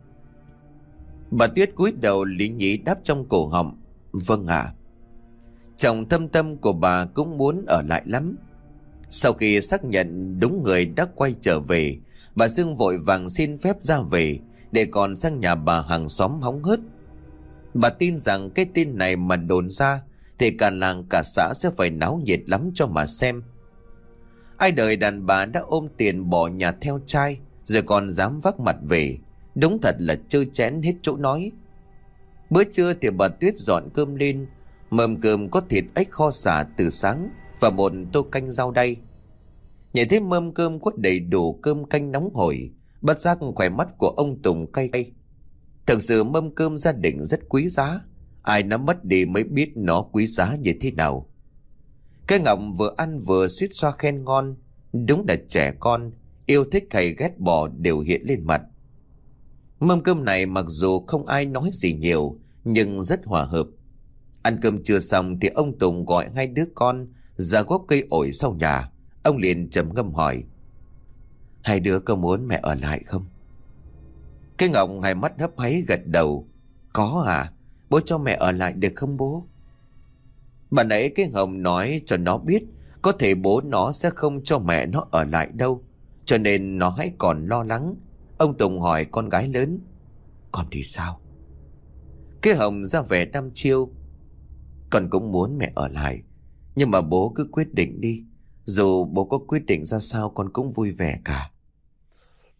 [SPEAKER 1] Bà Tuyết cúi đầu lý nhí đáp trong cổ họng: Vâng ạ. À. Chồng thâm tâm của bà cũng muốn ở lại lắm. Sau khi xác nhận đúng người đã quay trở về, bà Sương vội vàng xin phép ra về để còn sang nhà bà hàng xóm hóng hớt. Bà tin rằng cái tin này mà đồn ra thì cả làng cả xã sẽ phải náo nhiệt lắm cho mà xem. Ai đời đàn bà đã ôm tiền bỏ nhà theo trai, rồi còn dám vác mặt về, đúng thật là trơ chén hết chỗ nói. Bữa trưa thì bà Tuyết dọn cơm lên, mâm cơm có thịt ếch kho xả từ sáng và một tô canh rau đay. Nhìn thấy mâm cơm có đầy đủ cơm canh nóng hổi, bất giác khỏe mắt của ông Tùng cay cay. Thực sự mâm cơm gia đình rất quý giá, ai nó mất đi mới biết nó quý giá như thế nào. Cái Ngọc vừa ăn vừa suýt xoa khen ngon. Đúng là trẻ con, yêu thích hay ghét bỏ đều hiện lên mặt. Mâm cơm này mặc dù không ai nói gì nhiều, nhưng rất hòa hợp. Ăn cơm chưa xong thì ông Tùng gọi hai đứa con ra gốc cây ổi sau nhà. Ông liền trầm ngâm hỏi: Hai đứa có muốn mẹ ở lại không? Cái Ngọc hai mắt hấp háy gật đầu: Có à, bố cho mẹ ở lại được không bố? Bà nãy cái Hồng nói cho nó biết có thể bố nó sẽ không cho mẹ nó ở lại đâu, cho nên nó hãy còn lo lắng. Ông Tùng hỏi con gái lớn: Con thì sao? Cái Hồng ra vẻ đăm chiêu: Con cũng muốn mẹ ở lại, nhưng mà bố cứ quyết định đi. Dù bố có quyết định ra sao con cũng vui vẻ cả.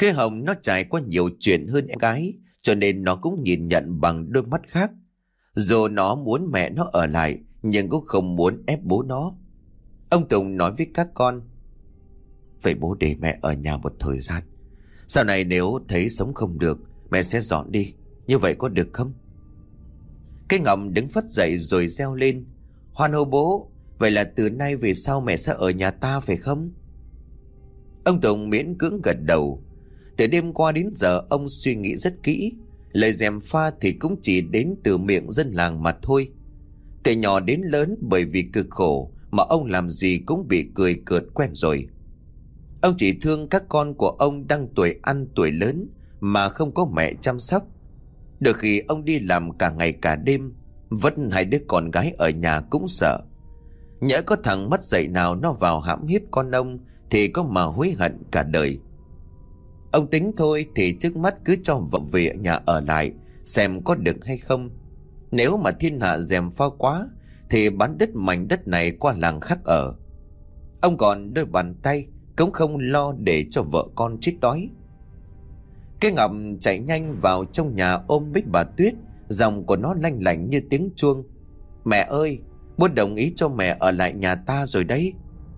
[SPEAKER 1] Cái Hồng nó trải qua nhiều chuyện hơn em gái, cho nên nó cũng nhìn nhận bằng đôi mắt khác. Dù nó muốn mẹ nó ở lại, nhưng cũng không muốn ép bố nó. Ông Tùng nói với các con: vậy bố để mẹ ở nhà một thời gian. Sau này nếu thấy sống không được, mẹ sẽ dọn đi. Như vậy có được không? Cái Ngọc đứng phất dậy rồi reo lên: hoan hô bố! Vậy là từ nay về sau mẹ sẽ ở nhà ta phải không? Ông Tùng miễn cưỡng gật đầu. Từ đêm qua đến giờ ông suy nghĩ rất kỹ. Lời gièm pha thì cũng chỉ đến từ miệng dân làng mà thôi. Từ nhỏ đến lớn, bởi vì cực khổ mà ông làm gì cũng bị cười cợt quen rồi. Ông chỉ thương các con của ông đang tuổi ăn tuổi lớn mà không có mẹ chăm sóc. Đôi khi ông đi làm cả ngày cả đêm, vất hai đứa con gái ở nhà cũng sợ. Nhỡ có thằng mất dạy nào nó vào hãm hiếp con ông thì có mà hối hận cả đời. Ông tính thôi thì trước mắt cứ cho vợ về nhà ở lại xem có được hay không. Nếu mà thiên hạ gièm pha quá thì bán đất mảnh đất này qua làng khác ở. Ông còn đôi bàn tay cũng không lo để cho vợ con chết đói. Cái Ngọc chạy nhanh vào trong nhà ôm Bích bà Tuyết. Giọng của nó lanh lảnh như tiếng chuông: mẹ ơi, bố đồng ý cho mẹ ở lại nhà ta rồi đấy.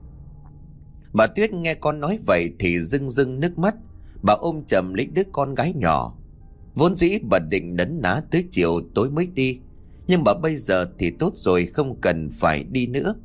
[SPEAKER 1] Bà Tuyết nghe con nói vậy thì rưng rưng nước mắt. Bà ôm chầm lấy đứa con gái nhỏ. Vốn dĩ bà định nấn ná tới chiều tối mới đi, nhưng mà bây giờ thì tốt rồi, không cần phải đi nữa.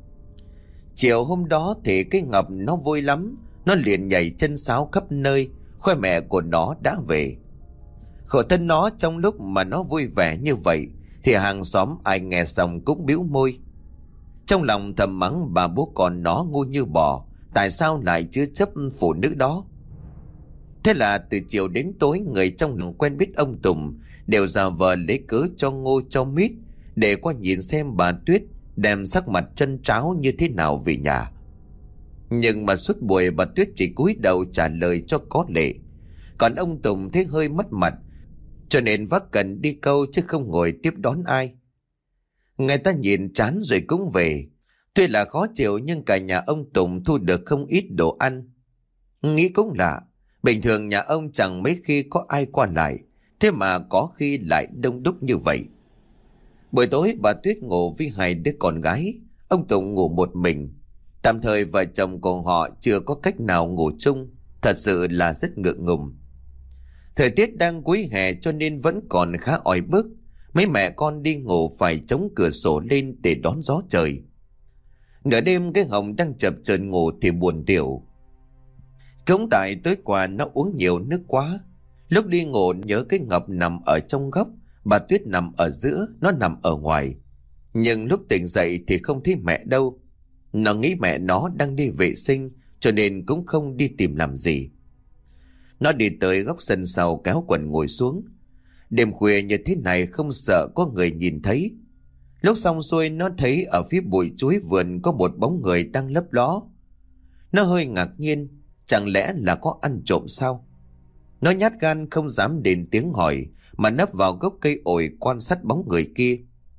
[SPEAKER 1] Chiều hôm đó thì cái Ngọc nó vui lắm. Nó liền nhảy chân sáo khắp nơi, khoe mẹ của nó đã về. Khổ thân nó, trong lúc mà nó vui vẻ như vậy thì hàng xóm ai nghe xong cũng bĩu môi. Trong lòng thầm mắng bà bố con nó ngu như bò, tại sao lại chứa chấp phụ nữ đó. Thế là từ chiều đến tối, người trong làng quen biết ông Tùng đều giả vờ lấy cớ cho ngô cho mít để qua nhìn xem bà Tuyết đem sắc mặt trân tráo như thế nào về nhà. Nhưng mà suốt buổi bà Tuyết chỉ cúi đầu trả lời cho có lệ. Còn ông Tùng thấy hơi mất mặt, cho nên vác cần đi câu chứ không ngồi tiếp đón ai. Người ta nhìn chán rồi cũng về. Tuy là khó chịu nhưng cả nhà ông Tùng thu được không ít đồ ăn. Nghĩ cũng lạ, bình thường nhà ông chẳng mấy khi có ai qua lại, thế mà có khi lại đông đúc như vậy. Buổi tối bà Tuyết ngủ với hai đứa con gái, ông Tùng ngủ một mình. Tạm thời vợ chồng của họ chưa có cách nào ngủ chung, thật sự là rất ngượng ngùng. Thời tiết đang cuối hè cho nên vẫn còn khá oi bức. Mấy mẹ con đi ngủ phải chống cửa sổ lên để đón gió trời. Nửa đêm cái Hồng đang chập chờn ngủ thì buồn tiểu. Cũng tại tối qua nó uống nhiều nước quá. Lúc đi ngủ nhớ cái Ngọc nằm ở trong góc, bà Tuyết nằm ở giữa, nó nằm ở ngoài. Nhưng lúc tỉnh dậy thì không thấy mẹ đâu. Nó nghĩ mẹ nó đang đi vệ sinh, cho nên cũng không đi tìm làm gì. Nó đi tới góc sân sau kéo quần ngồi xuống. Đêm khuya như thế này không sợ có người nhìn thấy. Lúc xong xuôi nó thấy ở phía bụi chuối vườn có một bóng người đang lấp ló. Nó hơi ngạc nhiên, chẳng lẽ là có ăn trộm sao? Nó nhát gan không dám lên tiếng hỏi, mà nấp vào gốc cây ổi quan sát bóng người kia.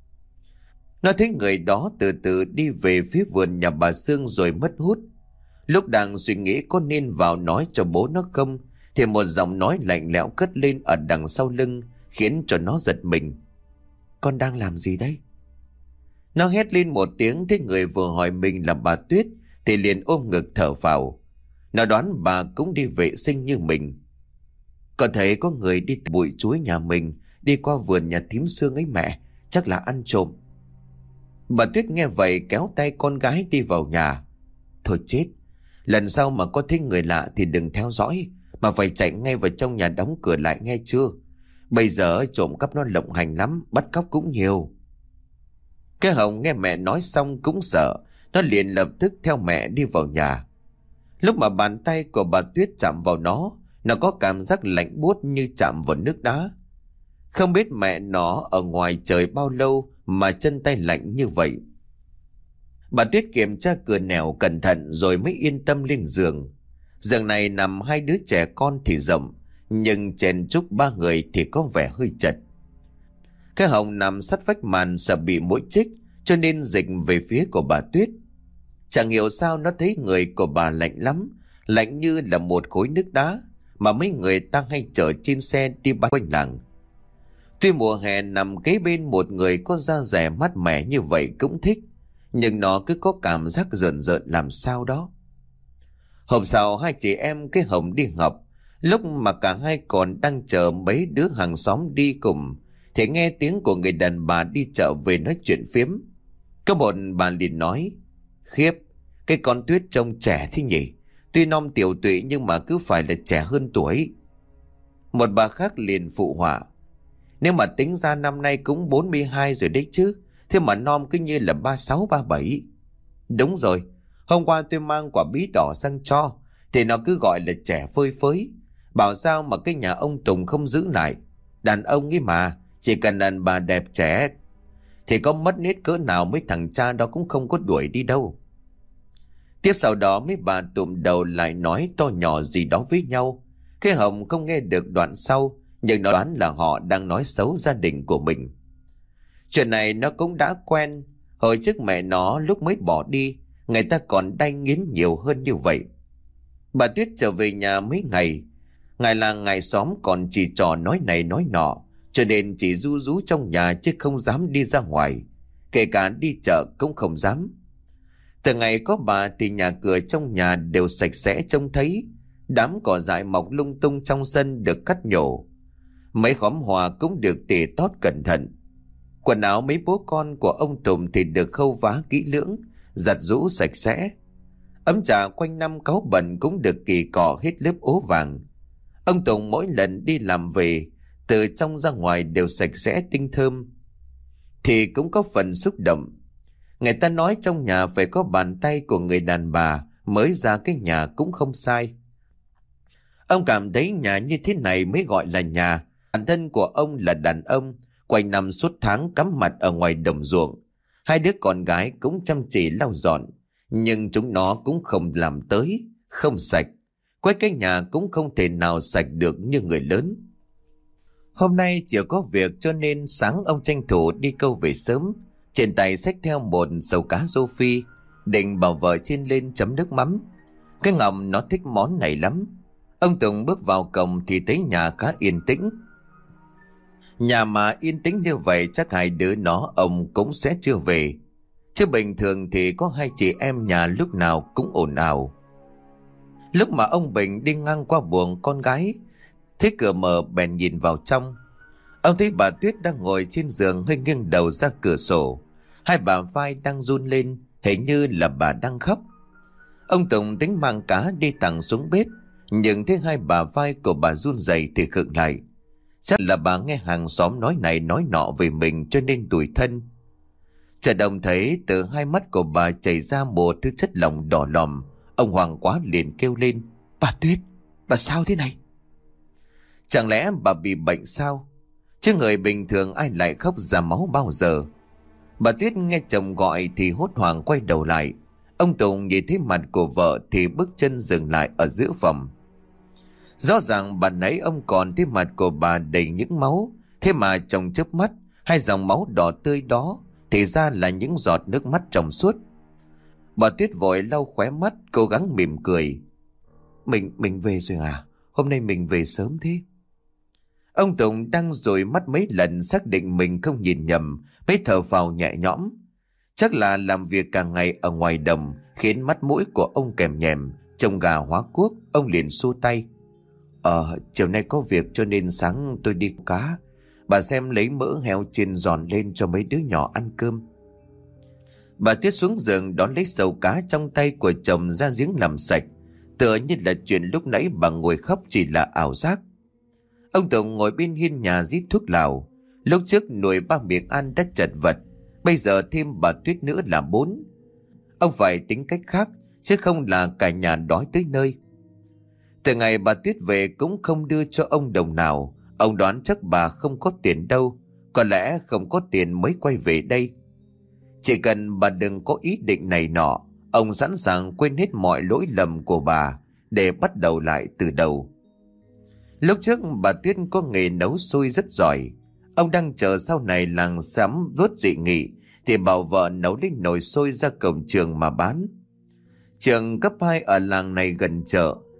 [SPEAKER 1] Nó thấy người đó từ từ đi về phía vườn nhà bà Sương rồi mất hút. Lúc đang suy nghĩ có nên vào nói cho bố nó không, thì một giọng nói lạnh lẽo cất lên ở đằng sau lưng, khiến cho nó giật mình. Con đang làm gì đấy? Nó hét lên một tiếng, thấy người vừa hỏi mình là bà Tuyết thì liền ôm ngực thở phào. Nó đoán bà cũng đi vệ sinh như mình. Có thấy có người đi từ bụi chuối nhà mình đi qua vườn nhà thím Sương ấy mẹ, chắc là ăn trộm. Bà Tuyết nghe vậy kéo tay con gái đi vào nhà. Thôi chết, lần sau mà có thấy người lạ thì đừng theo dõi, mà phải chạy ngay vào trong nhà đóng cửa lại nghe chưa? Bây giờ trộm cắp nó lộng hành lắm, bắt cóc cũng nhiều. Cái Hồng nghe mẹ nói xong cũng sợ, nó liền lập tức theo mẹ đi vào nhà. Lúc mà bàn tay của bà Tuyết chạm vào nó, nó có cảm giác lạnh buốt như chạm vào nước đá. Không biết mẹ nó ở ngoài trời bao lâu mà chân tay lạnh như vậy. Bà Tuyết kiểm tra cửa nẻo cẩn thận rồi mới yên tâm lên giường. Giường này nằm hai đứa trẻ con thì rộng, nhưng chèn chúc ba người thì có vẻ hơi chật. Cái Hồng nằm sát vách màn sợ bị mũi chích, cho nên dịch về phía của bà Tuyết. Chẳng hiểu sao nó thấy người của bà lạnh lắm, lạnh như là một khối nước đá, mà mấy người ta hay chở trên xe đi bán quanh làng. Tuy mùa hè nằm kế bên một người có da dẻ mát mẻ như vậy cũng thích, nhưng nó cứ có cảm giác rợn rợn làm sao đó. Hôm sau hai chị em cái Hồng đi học, lúc mà cả hai còn đang chờ mấy đứa hàng xóm đi cùng thì nghe tiếng của người đàn bà đi chợ về nói chuyện phiếm. Có một bà liền nói: "Khiếp, cái con Tuyết trông trẻ thế nhỉ, tuy non tiểu tụy nhưng mà cứ phải là trẻ hơn tuổi." Một bà khác liền phụ họa: "Nếu mà tính ra năm nay cũng bốn mươi hai rồi đấy chứ, thế mà non cứ như là ba sáu ba bảy." "Đúng rồi, hôm qua tôi mang quả bí đỏ sang cho thì nó cứ gọi là trẻ phơi phới. Bảo sao mà cái nhà ông Tùng không giữ lại. Đàn ông ấy mà, chỉ cần đàn bà đẹp trẻ thì có mất nết cỡ nào mấy thằng cha đó cũng không có đuổi đi đâu." Tiếp sau đó mấy bà tụm đầu lại nói to nhỏ gì đó với nhau. Cái Hồng không nghe được đoạn sau, nhưng nó đoán là họ đang nói xấu gia đình của mình. Chuyện này nó cũng đã quen. Hồi trước mẹ nó lúc mới bỏ đi, người ta còn đay nghiến nhiều hơn như vậy. Bà Tuyết trở về nhà mấy ngày, ngày là ngày xóm còn chỉ trò nói này nói nọ, cho nên chỉ ru rú trong nhà chứ không dám đi ra ngoài. Kể cả đi chợ cũng không dám. Từ ngày có bà thì nhà cửa trong nhà đều sạch sẽ trông thấy. Đám cỏ dại mọc lung tung trong sân được cắt nhổ. Mấy khóm hoa cũng được tỉa tót cẩn thận. Quần áo mấy bố con của ông Tùng thì được khâu vá kỹ lưỡng, giặt giũ sạch sẽ. Ấm trà quanh năm cáu bẩn cũng được kỳ cọ hết lớp ố vàng. Ông Tùng mỗi lần đi làm về, từ trong ra ngoài đều sạch sẽ tinh thơm, thì cũng có phần xúc động. Người ta nói trong nhà phải có bàn tay của người đàn bà mới ra cái nhà cũng không sai. Ông cảm thấy nhà như thế này mới gọi là nhà. Bản thân của ông là đàn ông, quanh năm suốt tháng cắm mặt ở ngoài đồng ruộng. Hai đứa con gái cũng chăm chỉ lau dọn, nhưng chúng nó cũng không làm tới, không sạch. Quét cái nhà cũng không thể nào sạch được như người lớn. Hôm nay chỉ có việc cho nên sáng ông tranh thủ đi câu về sớm. Trên tay xách theo một sầu cá rô phi, định bảo vợ chiên lên chấm nước mắm. Cái Ngọc nó thích món này lắm. Ông Tùng bước vào cổng thì thấy nhà khá yên tĩnh. Nhà mà yên tĩnh như vậy chắc hai đứa nó ông cũng sẽ chưa về. Chứ bình thường thì có hai chị em nhà lúc nào cũng ồn ào. Lúc mà ông Bình đi ngang qua buồng con gái, thấy cửa mở bèn nhìn vào trong. Ông thấy bà Tuyết đang ngồi trên giường hơi nghiêng đầu ra cửa sổ. Hai bà vai đang run lên, hình như là bà đang khóc. Ông Tùng tính mang cá đi tặng xuống bếp, nhưng thấy hai bà vai của bà run rẩy thì khựng lại. Chắc là bà nghe hàng xóm nói này nói nọ về mình cho nên tủi thân. Chợt đồng thấy từ hai mắt của bà chảy ra một thứ chất lỏng đỏ lòm. Ông hoảng quá liền kêu lên: "Bà Tuyết, bà sao thế này?" Chẳng lẽ bà bị bệnh sao? Chứ người bình thường ai lại khóc ra máu bao giờ? Bà Tuyết nghe chồng gọi thì hốt hoảng quay đầu lại. Ông Tùng nhìn thấy mặt của vợ thì bước chân dừng lại ở giữa phòng. Rõ ràng bà nãy ông còn thấy mặt của bà đầy những máu, thế mà trong chớp mắt hai dòng máu đỏ tươi đó thì ra là những giọt nước mắt trong suốt. Bà Tuyết vội lau khóe mắt, cố gắng mỉm cười. Mình mình về rồi à? Hôm nay mình về sớm thế." Ông Tùng đang dụi mắt mấy lần xác định mình không nhìn nhầm, mới thở phào nhẹ nhõm. Chắc là làm việc cả ngày ở ngoài đồng khiến mắt mũi của ông kèm nhèm, trông gà hóa cuốc. Ông liền xua tay: Ờ, chiều nay có việc cho nên sáng tôi đi cá. Bà xem lấy mỡ heo chiên giòn lên cho mấy đứa nhỏ ăn cơm." Bà Tuyết xuống giường đón lấy sầu cá trong tay của chồng ra giếng làm sạch. Tựa như là chuyện lúc nãy bà ngồi khóc chỉ là ảo giác. Ông Tùng ngồi bên hiên nhà rít thuốc lào. Lúc trước nuôi ba miệng ăn đã chật vật, bây giờ thêm bà Tuyết nữa là bốn. Ông phải tính cách khác, chứ không là cả nhà đói tới nơi. Từ ngày bà Tuyết về cũng không đưa cho ông đồng nào. Ông đoán chắc bà không có tiền đâu, có lẽ không có tiền mới quay về đây. Chỉ cần bà đừng có ý định này nọ, ông sẵn sàng quên hết mọi lỗi lầm của bà để bắt đầu lại từ đầu. Lúc trước bà Tuyết có nghề nấu xôi rất giỏi. Ông đang chờ sau này làng xóm bớt dị nghị thì bảo vợ nấu lên nồi xôi ra cổng trường mà bán. Trường cấp hai ở làng này gần chợ,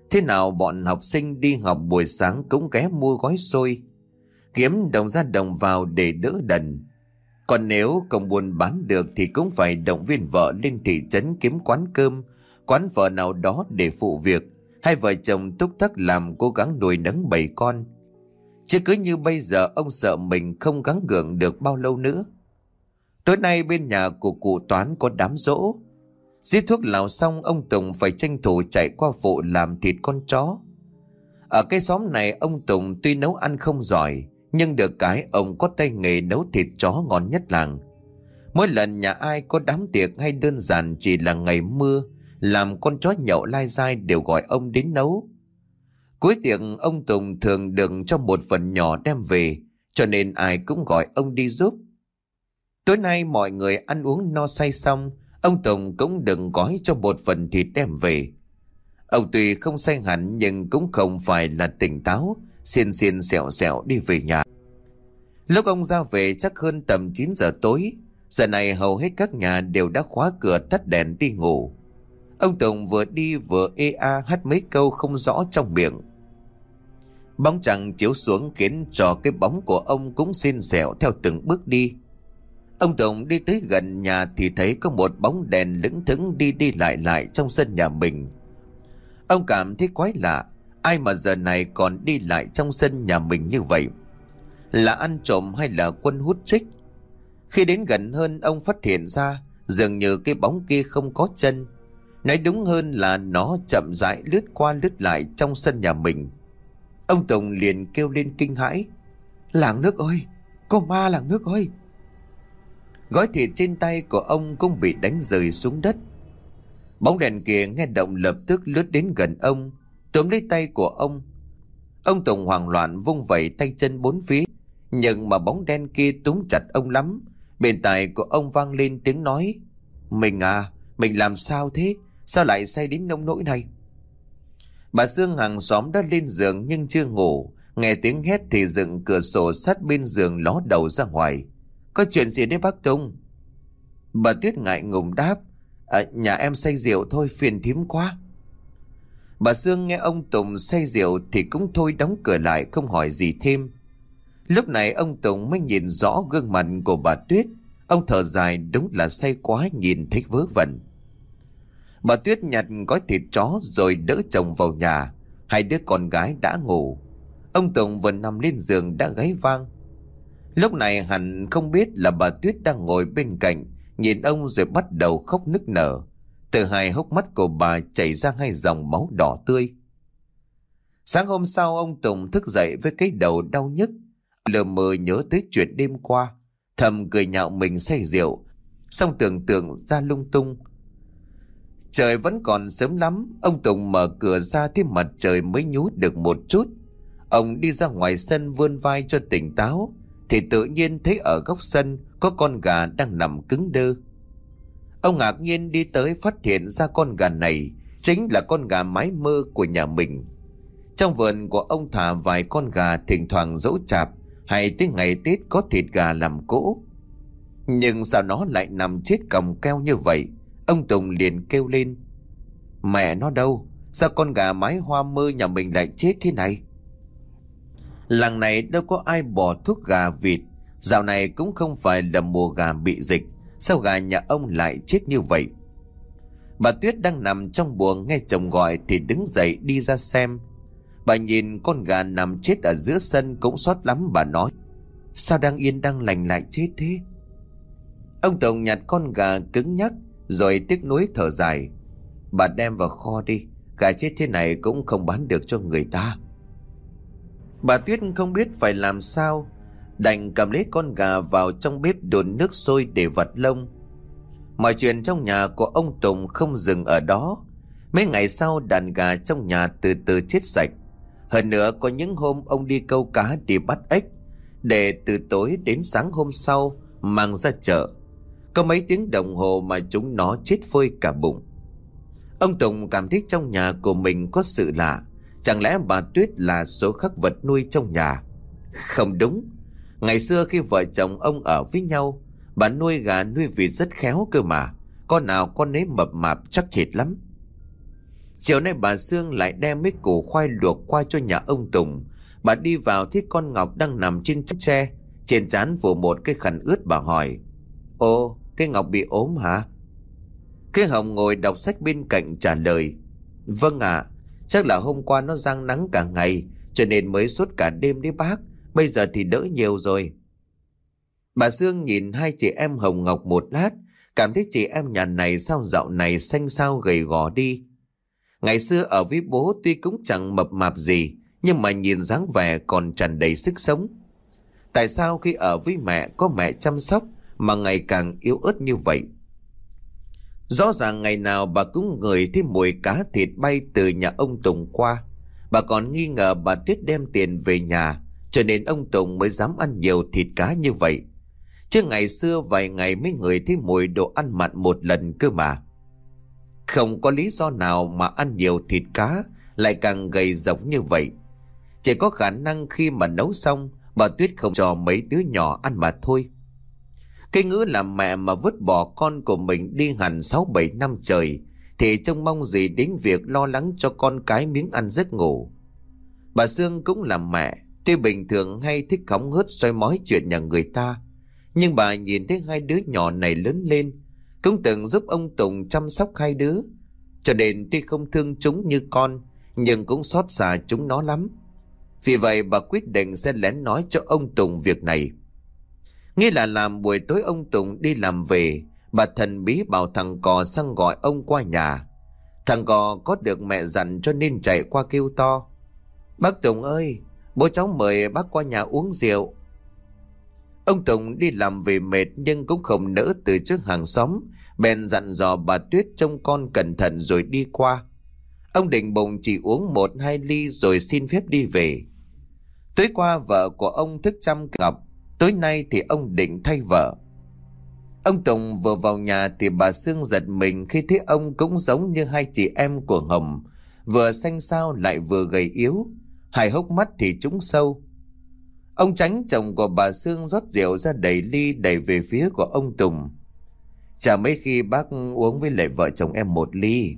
[SPEAKER 1] Thế nào bọn học sinh đi học buổi sáng cũng ghé mua gói xôi, kiếm đồng ra đồng vào để đỡ đần. Còn nếu không buôn bán được thì cũng phải động viên vợ lên thị trấn kiếm quán cơm, quán phở nào đó để phụ việc. Hai vợ chồng túc tắc làm, cố gắng nuôi nấng bảy con. Chứ cứ như bây giờ ông sợ mình không gắng gượng được bao lâu nữa. Tối nay bên nhà của cụ Toán có đám giỗ. Giết thuốc lào xong, ông Tùng phải tranh thủ chạy qua phụ làm thịt con chó. Ở cái xóm này ông Tùng tuy nấu ăn không giỏi, nhưng được cái ông có tay nghề nấu thịt chó ngon nhất làng. Mỗi lần nhà ai có đám tiệc hay đơn giản chỉ là ngày mưa, làm con chó nhậu lai dai đều gọi ông đến nấu. Cuối tiệc ông Tùng thường đựng cho một phần nhỏ đem về, cho nên ai cũng gọi ông đi giúp. Tối nay mọi người ăn uống no say xong, ông Tùng cũng đừng gói cho một phần thịt đem về. Ông tuy không say hẳn nhưng cũng không phải là tỉnh táo, xiên xiên xẹo xẹo đi về nhà. Lúc ông ra về chắc hơn tầm chín giờ tối. Giờ này hầu hết các nhà đều đã khóa cửa tắt đèn đi ngủ. Ông Tùng vừa đi vừa ê a hát mấy câu không rõ trong miệng. Bóng trăng chiếu xuống khiến cho cái bóng của ông cũng xiên xẹo theo từng bước đi. Ông Tùng đi tới gần nhà thì thấy có một bóng đèn lững thững đi đi lại lại trong sân nhà mình. Ông cảm thấy quái lạ, ai mà giờ này còn đi lại trong sân nhà mình như vậy? Là ăn trộm hay là quân hút trích? Khi đến gần hơn, ông phát hiện ra dường như cái bóng kia không có chân. Nói đúng hơn là nó chậm rãi lướt qua lướt lại trong sân nhà mình. Ông Tùng liền kêu lên kinh hãi: "Làng nước ơi! Có ma làng nước ơi!" Gói thịt trên tay của ông cũng bị đánh rơi xuống đất. Bóng đèn kia nghe động lập tức lướt đến gần ông, túm lấy tay của ông. Ông Tùng hoảng loạn vung vẩy tay chân bốn phía, nhưng mà bóng đen kia túm chặt ông lắm. Bên tai của ông vang lên tiếng nói: "Mình à, mình làm sao thế? Sao lại say đến nông nỗi này?" Bà Sương hàng xóm đã lên giường nhưng chưa ngủ, nghe tiếng hét thì dựng cửa sổ sát bên giường ló đầu ra ngoài. "Có chuyện gì đấy bác Tùng?" Bà Tuyết ngại ngùng đáp: à, "Nhà em say rượu thôi, phiền thím quá." Bà Sương nghe ông Tùng say rượu thì cũng thôi đóng cửa lại, không hỏi gì thêm. Lúc này ông Tùng mới nhìn rõ gương mặt của bà Tuyết. Ông thở dài, đúng là say quá nhìn thấy vớ vẩn. Bà Tuyết nhặt gói thịt chó rồi đỡ chồng vào nhà. Hai đứa con gái đã ngủ. Ông Tùng vừa nằm lên giường đã gáy vang. Lúc này hẳn không biết là bà Tuyết đang ngồi bên cạnh, nhìn ông rồi bắt đầu khóc nức nở. Từ hai hốc mắt của bà chảy ra hai dòng máu đỏ tươi. Sáng hôm sau ông Tùng thức dậy với cái đầu đau nhức, lờ mờ nhớ tới chuyện đêm qua, thầm cười nhạo mình say rượu, xong tưởng tượng ra lung tung. Trời vẫn còn sớm lắm, ông Tùng mở cửa ra thấy mặt trời mới nhú được một chút. Ông đi ra ngoài sân vươn vai cho tỉnh táo, thì tự nhiên thấy ở góc sân có con gà đang nằm cứng đơ. Ông ngạc nhiên đi tới phát hiện ra con gà này chính là con gà mái mơ của nhà mình. Trong vườn của ông thả vài con gà thỉnh thoảng giỗ chạp, hay tới ngày Tết có thịt gà làm cỗ. Nhưng sao nó lại nằm chết còng keo như vậy? Ông Tùng liền kêu lên: "Mẹ nó đâu? Sao con gà mái hoa mơ nhà mình lại chết thế này?" Làng này đâu có ai bỏ thuốc gà vịt, dạo này cũng không phải là mùa gà bị dịch, sao gà nhà ông lại chết như vậy? Bà Tuyết đang nằm trong buồng nghe chồng gọi thì đứng dậy đi ra xem. Bà nhìn con gà nằm chết ở giữa sân cũng xót lắm, bà nói: "Sao đang yên đang lành lại chết thế?" Ông Tùng nhặt con gà cứng nhắc rồi tiếc nuối thở dài: "Bà đem vào kho đi, gà chết thế này cũng không bán được cho người ta." Bà Tuyết không biết phải làm sao, đành cầm lấy con gà vào trong bếp đun nước sôi để vặt lông. Mọi chuyện trong nhà của ông Tùng không dừng ở đó. Mấy ngày sau đàn gà trong nhà từ từ chết sạch. Hơn nữa có những hôm ông đi câu cá đi bắt ếch, để từ tối đến sáng hôm sau mang ra chợ. Có mấy tiếng đồng hồ mà chúng nó chết phơi cả bụng. Ông Tùng cảm thấy trong nhà của mình có sự lạ. Chẳng lẽ bà Tuyết là số khắc vật nuôi trong nhà? Không đúng. Ngày xưa khi vợ chồng ông ở với nhau, bà nuôi gà nuôi vịt rất khéo cơ mà. Con nào con nấy mập mạp chắc thịt lắm. Chiều nay bà Sương lại đem mấy củ khoai luộc qua cho nhà ông Tùng. Bà đi vào thấy con Ngọc đang nằm trên chiếc tre, trên trán phủ một cái khăn ướt. Bà hỏi: Ồ, cái Ngọc bị ốm hả? Cái Hồng ngồi đọc sách bên cạnh trả lời: Vâng ạ, à, chắc là hôm qua nó giang nắng cả ngày cho nên mới sốt cả đêm đấy bác. Bây giờ thì đỡ nhiều rồi. Bà Sương nhìn hai chị em Hồng Ngọc một lát, cảm thấy chị em nhà này sao dạo này xanh xao gầy gò đi. Ngày xưa ở với bố tuy cũng chẳng mập mạp gì, nhưng mà nhìn dáng vẻ còn tràn đầy sức sống. Tại sao khi ở với mẹ có mẹ chăm sóc mà ngày càng yếu ớt như vậy? Rõ ràng ngày nào bà cũng ngửi thấy mùi cá thịt bay từ nhà ông Tùng qua. Bà còn nghi ngờ bà Tuyết đem tiền về nhà, cho nên ông Tùng mới dám ăn nhiều thịt cá như vậy. Chứ ngày xưa vài ngày mới ngửi thấy mùi đồ ăn mặn một lần cơ mà. Không có lý do nào mà ăn nhiều thịt cá lại càng gầy giống như vậy. Chỉ có khả năng khi mà nấu xong, bà Tuyết không cho mấy đứa nhỏ ăn mà thôi. Cái ngữ là mẹ mà vứt bỏ con của mình đi hẳn sáu bảy năm trời thì trông mong gì đến việc lo lắng cho con cái miếng ăn giấc ngủ. Bà Sương cũng là mẹ, tuy bình thường hay thích hóng hớt soi mói chuyện nhà người ta, nhưng bà nhìn thấy hai đứa nhỏ này lớn lên, cũng từng giúp ông Tùng chăm sóc hai đứa, cho nên tuy không thương chúng như con nhưng cũng xót xa chúng nó lắm. Vì vậy bà quyết định sẽ lén nói cho ông Tùng việc này. Nghĩ là làm buổi tối ông Tùng đi làm về, bà thần bí bảo thằng Cò sang gọi ông qua nhà. Thằng Cò có được mẹ dặn cho nên chạy qua kêu to: Bác Tùng ơi, bố cháu mời bác qua nhà uống rượu. Ông Tùng đi làm về mệt nhưng cũng không nỡ từ trước hàng xóm, bèn dặn dò bà Tuyết trông con cẩn thận rồi đi qua. Ông định bụng chỉ uống một hai ly rồi xin phép đi về. Tối qua vợ của ông thức chăm Ngọc, tối nay thì ông định thay vợ. Ông Tùng vừa vào nhà thì bà Sương giật mình khi thấy ông cũng giống như hai chị em của Hồng, vừa xanh xao lại vừa gầy yếu, hai hốc mắt thì trũng sâu. Ông Tránh chồng của bà Sương rót rượu ra đầy ly đẩy về phía của ông Tùng: Chả mấy khi bác uống với lại vợ chồng em một ly.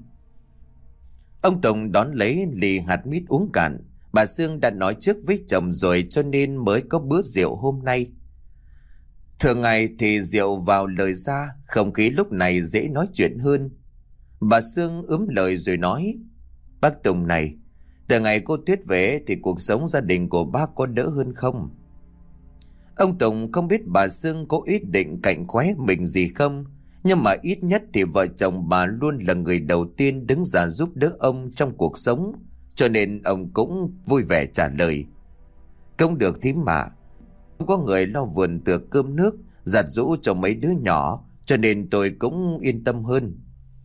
[SPEAKER 1] Ông Tùng đón lấy ly hạt mít uống cạn. Bà Sương đã nói trước với chồng rồi cho nên mới có bữa rượu hôm nay. Thường ngày thì rượu vào lời ra, không khí lúc này dễ nói chuyện hơn. Bà Sương ướm lời rồi nói: Bác Tùng này, từ ngày cô Tuyết về thì cuộc sống gia đình của bác có đỡ hơn không? Ông Tùng không biết bà Sương có ý định cạnh khóe mình gì không, nhưng mà ít nhất thì vợ chồng bà luôn là người đầu tiên đứng ra giúp đỡ ông trong cuộc sống, cho nên ông cũng vui vẻ trả lời: Không được thím mà, không có người lo vườn tược cơm nước, giặt giũ cho mấy đứa nhỏ, cho nên tôi cũng yên tâm hơn.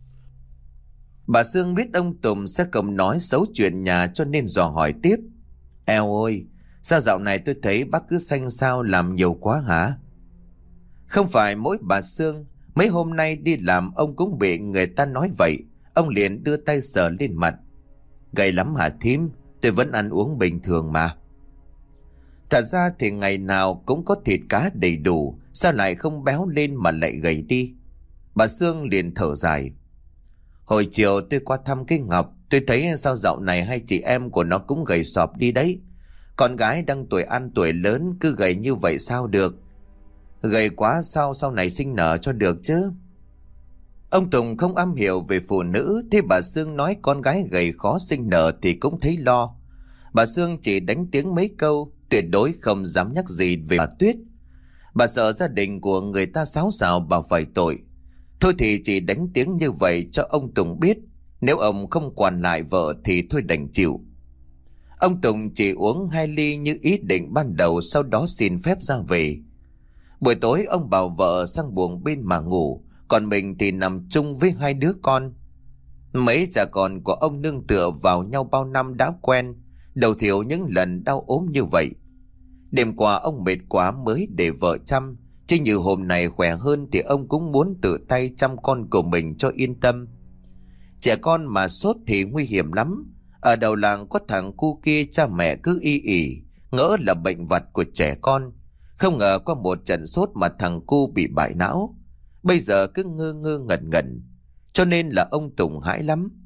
[SPEAKER 1] Bà Sương biết ông Tùng sẽ không nói xấu chuyện nhà cho nên dò hỏi tiếp: Eo ơi, sao dạo này tôi thấy bác cứ xanh xao làm nhiều quá hả? Không phải mỗi bà Sương, mấy hôm nay đi làm ông cũng bị người ta nói vậy. Ông liền đưa tay sờ lên mặt: Gầy lắm hả thím? Tôi vẫn ăn uống bình thường mà. Thật ra thì ngày nào cũng có thịt cá đầy đủ, sao lại không béo lên mà lại gầy đi? Bà Sương liền thở dài: Hồi chiều tôi qua thăm cái Ngọc, tôi thấy sao dạo này hai chị em của nó cũng gầy sọp đi đấy. Con gái đang tuổi ăn tuổi lớn cứ gầy như vậy sao được? Gầy quá sao sau này sinh nở cho được chứ? Ông Tùng không am hiểu về phụ nữ, thế bà Sương nói con gái gầy khó sinh nở thì cũng thấy lo. Bà Sương chỉ đánh tiếng mấy câu, tuyệt đối không dám nhắc gì về bà Tuyết. Bà sợ gia đình của người ta xáo xào bà phải tội. Thôi thì chỉ đánh tiếng như vậy cho ông Tùng biết, nếu ông không quản lại vợ thì thôi đành chịu. Ông Tùng chỉ uống hai ly như ý định ban đầu, sau đó xin phép ra về. Buổi tối ông bảo vợ sang buồng bên mà ngủ, còn mình thì nằm chung với hai đứa con. Mấy cha con của ông nương tựa vào nhau bao năm đã quen, đâu thiểu những lần đau ốm như vậy. Đêm qua ông mệt quá mới để vợ chăm, chứ như hôm nay khỏe hơn thì ông cũng muốn tự tay chăm con của mình cho yên tâm. Trẻ con mà sốt thì nguy hiểm lắm. Ở đầu làng có thằng cu kia cha mẹ cứ y ỉ, ngỡ là bệnh vặt của trẻ con. Không ngờ qua một trận sốt mà thằng cu bị bại não, bây giờ cứ ngơ ngơ ngẩn ngẩn, cho nên là ông Tùng hãi lắm.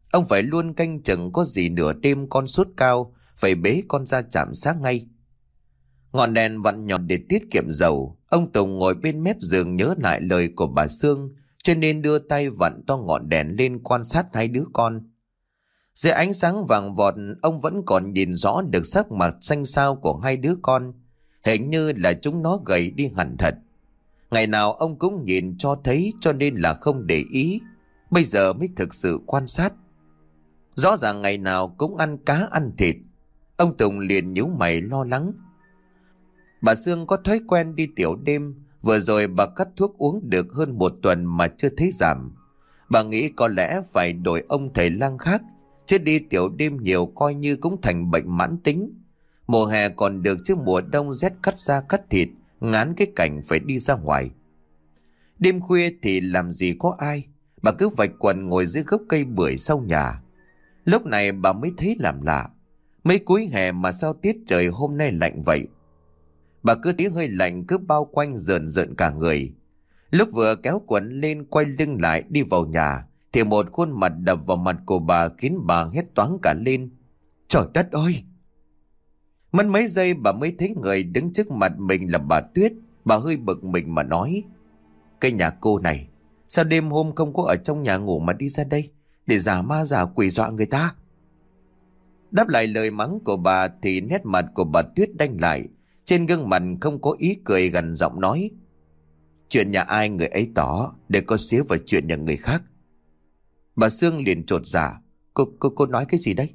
[SPEAKER 1] Ông phải luôn canh chừng có gì nửa đêm con sốt cao, phải bế con ra trạm sáng ngay. Ngọn đèn vặn nhỏ để tiết kiệm dầu. Ông Tùng ngồi bên mép giường nhớ lại lời của bà Sương, cho nên đưa tay vặn to ngọn đèn lên quan sát hai đứa con. Dưới ánh sáng vàng vọt, ông vẫn còn nhìn rõ được sắc mặt xanh xao của hai đứa con. Hình như là chúng nó gầy đi hẳn thật. Ngày nào ông cũng nhìn cho thấy, cho nên là không để ý. Bây giờ mới thực sự quan sát. Rõ ràng ngày nào cũng ăn cá ăn thịt. Ông Tùng liền nhíu mày lo lắng. Bà Sương có thói quen đi tiểu đêm. Vừa rồi bà cắt thuốc uống được hơn một tuần mà chưa thấy giảm. Bà nghĩ có lẽ phải đổi ông thầy lang khác, chứ đi tiểu đêm nhiều coi như cũng thành bệnh mãn tính. Mùa hè còn được, chứ mùa đông rét cắt da cắt thịt, ngán cái cảnh phải đi ra ngoài. Đêm khuya thì làm gì có ai, bà cứ vạch quần ngồi dưới gốc cây bưởi sau nhà. Lúc này bà mới thấy làm lạ. Mấy cuối hè mà sao tiết trời hôm nay lạnh vậy? Bà cứ tí hơi lạnh cứ bao quanh rợn rợn cả người. Lúc vừa kéo quần lên quay lưng lại đi vào nhà, thì một khuôn mặt đập vào mặt của bà khiến bà hét toáng cả lên. Trời đất ơi! Mất mấy giây bà mới thấy người đứng trước mặt mình là bà Tuyết. Bà hơi bực mình mà nói: Cái nhà cô này, sao đêm hôm không có ở trong nhà ngủ mà đi ra đây để giả ma giả quỷ dọa người ta? Đáp lại lời mắng của bà thì nét mặt của bà Tuyết đanh lại. Trên gương mặt không có ý cười, gằn giọng nói: Chuyện nhà ai người ấy tỏ, để có xía vào chuyện nhà người khác. Bà Sương liền chột dạ: Cô, cô, cô nói cái gì đấy?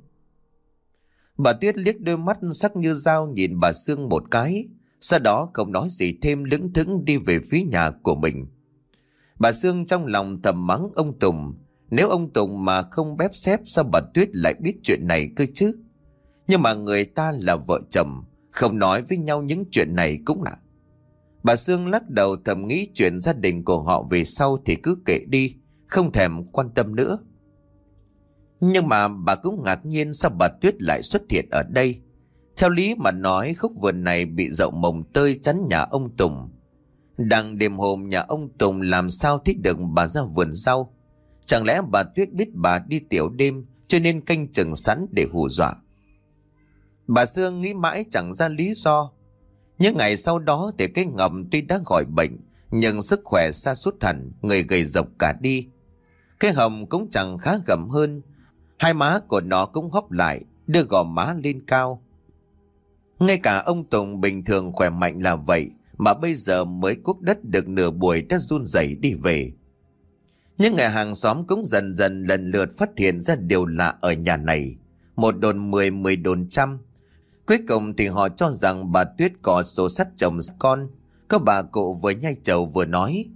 [SPEAKER 1] Bà Tuyết liếc đôi mắt sắc như dao nhìn bà Sương một cái, sau đó không nói gì thêm, lững thững đi về phía nhà của mình. Bà Sương trong lòng thầm mắng ông Tùng. Nếu ông Tùng mà không bép xép, sao bà Tuyết lại biết chuyện này cơ chứ? Nhưng mà người ta là vợ chồng, không nói với nhau những chuyện này cũng lạ. Bà Sương lắc đầu thầm nghĩ chuyện gia đình của họ về sau thì cứ kệ đi, không thèm quan tâm nữa. Nhưng mà bà cũng ngạc nhiên sao bà Tuyết lại xuất hiện ở đây. Theo lý mà nói, khúc vườn này bị dậu mồng tơi chắn nhà ông Tùng. Đằng đêm hôm nhà ông Tùng làm sao thích được bà ra vườn rau? Chẳng lẽ bà Tuyết biết bà đi tiểu đêm cho nên canh chừng sẵn để hù dọa? Bà Sương nghĩ mãi chẳng ra lý do. Những ngày sau đó thì cái Ngọc tuy đã khỏi bệnh, nhưng sức khỏe sa sút hẳn, người gầy rộc cả đi. Cái Hồng cũng chẳng khá gầm hơn. Hai má của nó cũng hóp lại, đưa gò má lên cao. Ngay cả ông Tùng bình thường khỏe mạnh là vậy, mà bây giờ mới cuốc đất được nửa buổi đã run rẩy đi về. Nhưng người hàng xóm cũng dần dần lần lượt phát hiện ra điều lạ ở nhà này. Một đồn mười, mười đồn trăm. Cuối cùng thì họ cho rằng bà Tuyết có số sắt chồng con. Có bà cụ vừa nhai trầu vừa nói: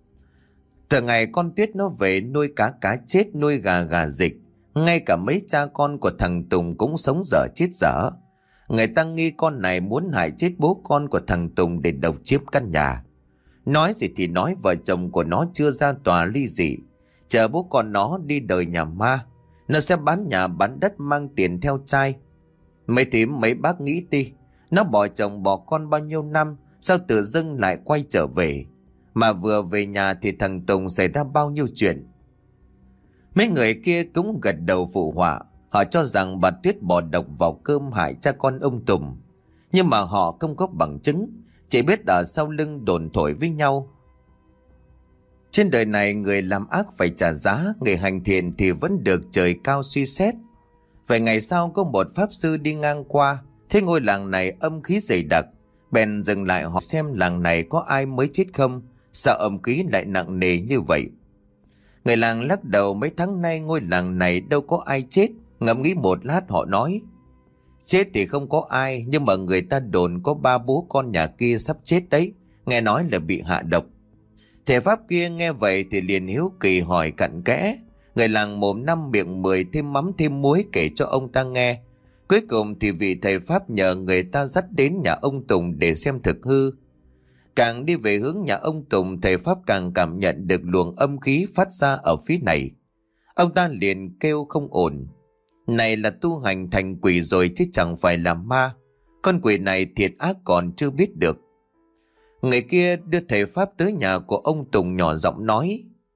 [SPEAKER 1] Từ ngày con Tuyết nó về nuôi cá cá chết, nuôi gà gà dịch, ngay cả mấy cha con của thằng Tùng cũng sống dở chết dở. Người ta nghi con này muốn hại chết bố con của thằng Tùng để độc chiếm căn nhà. Nói gì thì nói, vợ chồng của nó chưa ra tòa ly dị, chờ bố con nó đi đời nhà ma, nó sẽ bán nhà bán đất mang tiền theo trai. Mấy thím mấy bác nghĩ đi, nó bỏ chồng bỏ con bao nhiêu năm, sao tự dưng lại quay trở về? Mà vừa về nhà thì thằng Tùng xảy ra bao nhiêu chuyện. Mấy người kia cũng gật đầu phụ họa. Họ cho rằng bà Tuyết bỏ độc vào cơm hại cha con ông Tùng. Nhưng mà họ không có bằng chứng, chỉ biết ở sau lưng đồn thổi với nhau. Trên đời này người làm ác phải trả giá, người hành thiện thì vẫn được trời cao suy xét. Vài ngày sau có một pháp sư đi ngang qua, thấy ngôi làng này âm khí dày đặc, bèn dừng lại hỏi xem làng này có ai mới chết không, sao âm khí lại nặng nề như vậy. Người làng lắc đầu: Mấy tháng nay ngôi làng này đâu có ai chết. Ngẫm nghĩ một lát họ nói: Chết thì không có ai, nhưng mà người ta đồn có ba bố con nhà kia sắp chết đấy, nghe nói là bị hạ độc. Thầy pháp kia nghe vậy thì liền hiếu kỳ hỏi cặn kẽ. Người làng mồm năm miệng mười, thêm mắm thêm muối kể cho ông ta nghe. Cuối cùng thì vị thầy pháp nhờ người ta dắt đến nhà ông Tùng để xem thực hư. Càng đi về hướng nhà ông Tùng, thầy pháp càng cảm nhận được luồng âm khí phát ra ở phía này. Ông ta liền kêu không ổn. Này là tu hành thành quỷ rồi chứ chẳng phải là ma. Con quỷ này thiệt ác còn chưa biết được. Người kia đưa thầy pháp tới nhà của ông Tùng nhỏ giọng nói: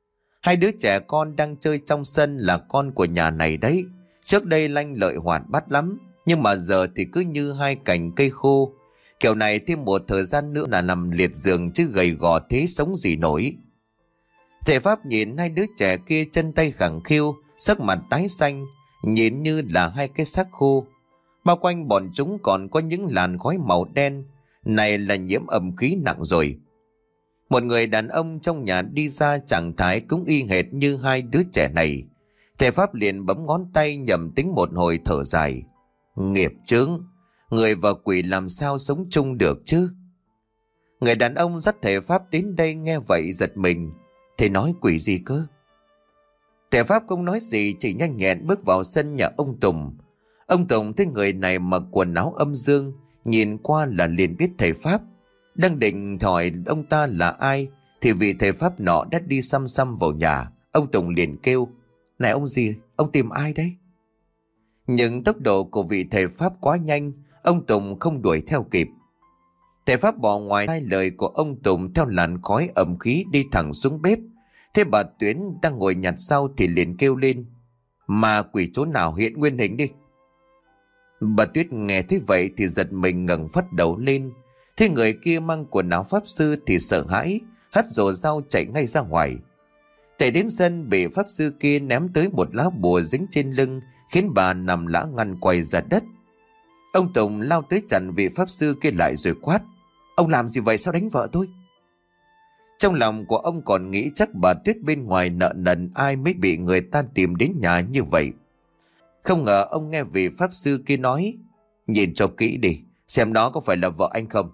[SPEAKER 1] Hai đứa trẻ con đang chơi trong sân là con của nhà này đấy. Trước đây lanh lợi hoạt bát lắm, nhưng mà giờ thì cứ như hai cành cây khô. Kiểu này thêm một thời gian nữa là nằm liệt giường chứ gầy gò thế sống gì nổi. Thầy Pháp nhìn hai đứa trẻ kia chân tay khẳng khiu, sắc mặt tái xanh, nhìn như là hai cái xác khô. Bao quanh bọn chúng còn có những làn khói màu đen, này là nhiễm âm khí nặng rồi. Một người đàn ông trong nhà đi ra trạng thái cũng y hệt như hai đứa trẻ này. Thầy Pháp liền bấm ngón tay nhầm tính một hồi thở dài. Nghiệp chướng, người và quỷ làm sao sống chung được chứ? Người đàn ông dắt thầy Pháp đến đây nghe vậy giật mình. Thầy nói quỷ gì cơ? Thầy Pháp không nói gì, chỉ nhanh nhẹn bước vào sân nhà ông Tùng. Ông Tùng thấy người này mặc quần áo âm dương, nhìn qua là liền biết thầy Pháp. Đang định hỏi ông ta là ai thì vị thầy Pháp nọ đã đi xăm xăm vào nhà. Ông Tùng liền kêu: Này ông gì, ông tìm ai đấy? Nhưng tốc độ của vị thầy Pháp quá nhanh, ông Tùng không đuổi theo kịp. Thầy Pháp bỏ ngoài hai lời của ông Tùng theo làn khói ẩm khí đi thẳng xuống bếp. Thế bà Tuyến đang ngồi nhặt rau thì liền kêu lên: Mà quỷ chỗ nào hiện nguyên hình đi. Bà Tuyết nghe thấy vậy thì giật mình ngẩng phất đầu lên. Thế người kia mang quần áo pháp sư thì sợ hãi, hất rổ rau chạy ngay ra ngoài. Chạy đến sân bị pháp sư kia ném tới một lá bùa dính trên lưng, khiến bà nằm lã ngăn quay ra đất. Ông Tùng lao tới chặn vị pháp sư kia lại rồi quát: Ông làm gì vậy, sao đánh vợ tôi? Trong lòng của ông còn nghĩ chắc bà Tuyết bên ngoài nợ nần ai mới bị người ta tìm đến nhà như vậy. Không ngờ ông nghe vị pháp sư kia nói: Nhìn cho kỹ đi, xem đó có phải là vợ anh không.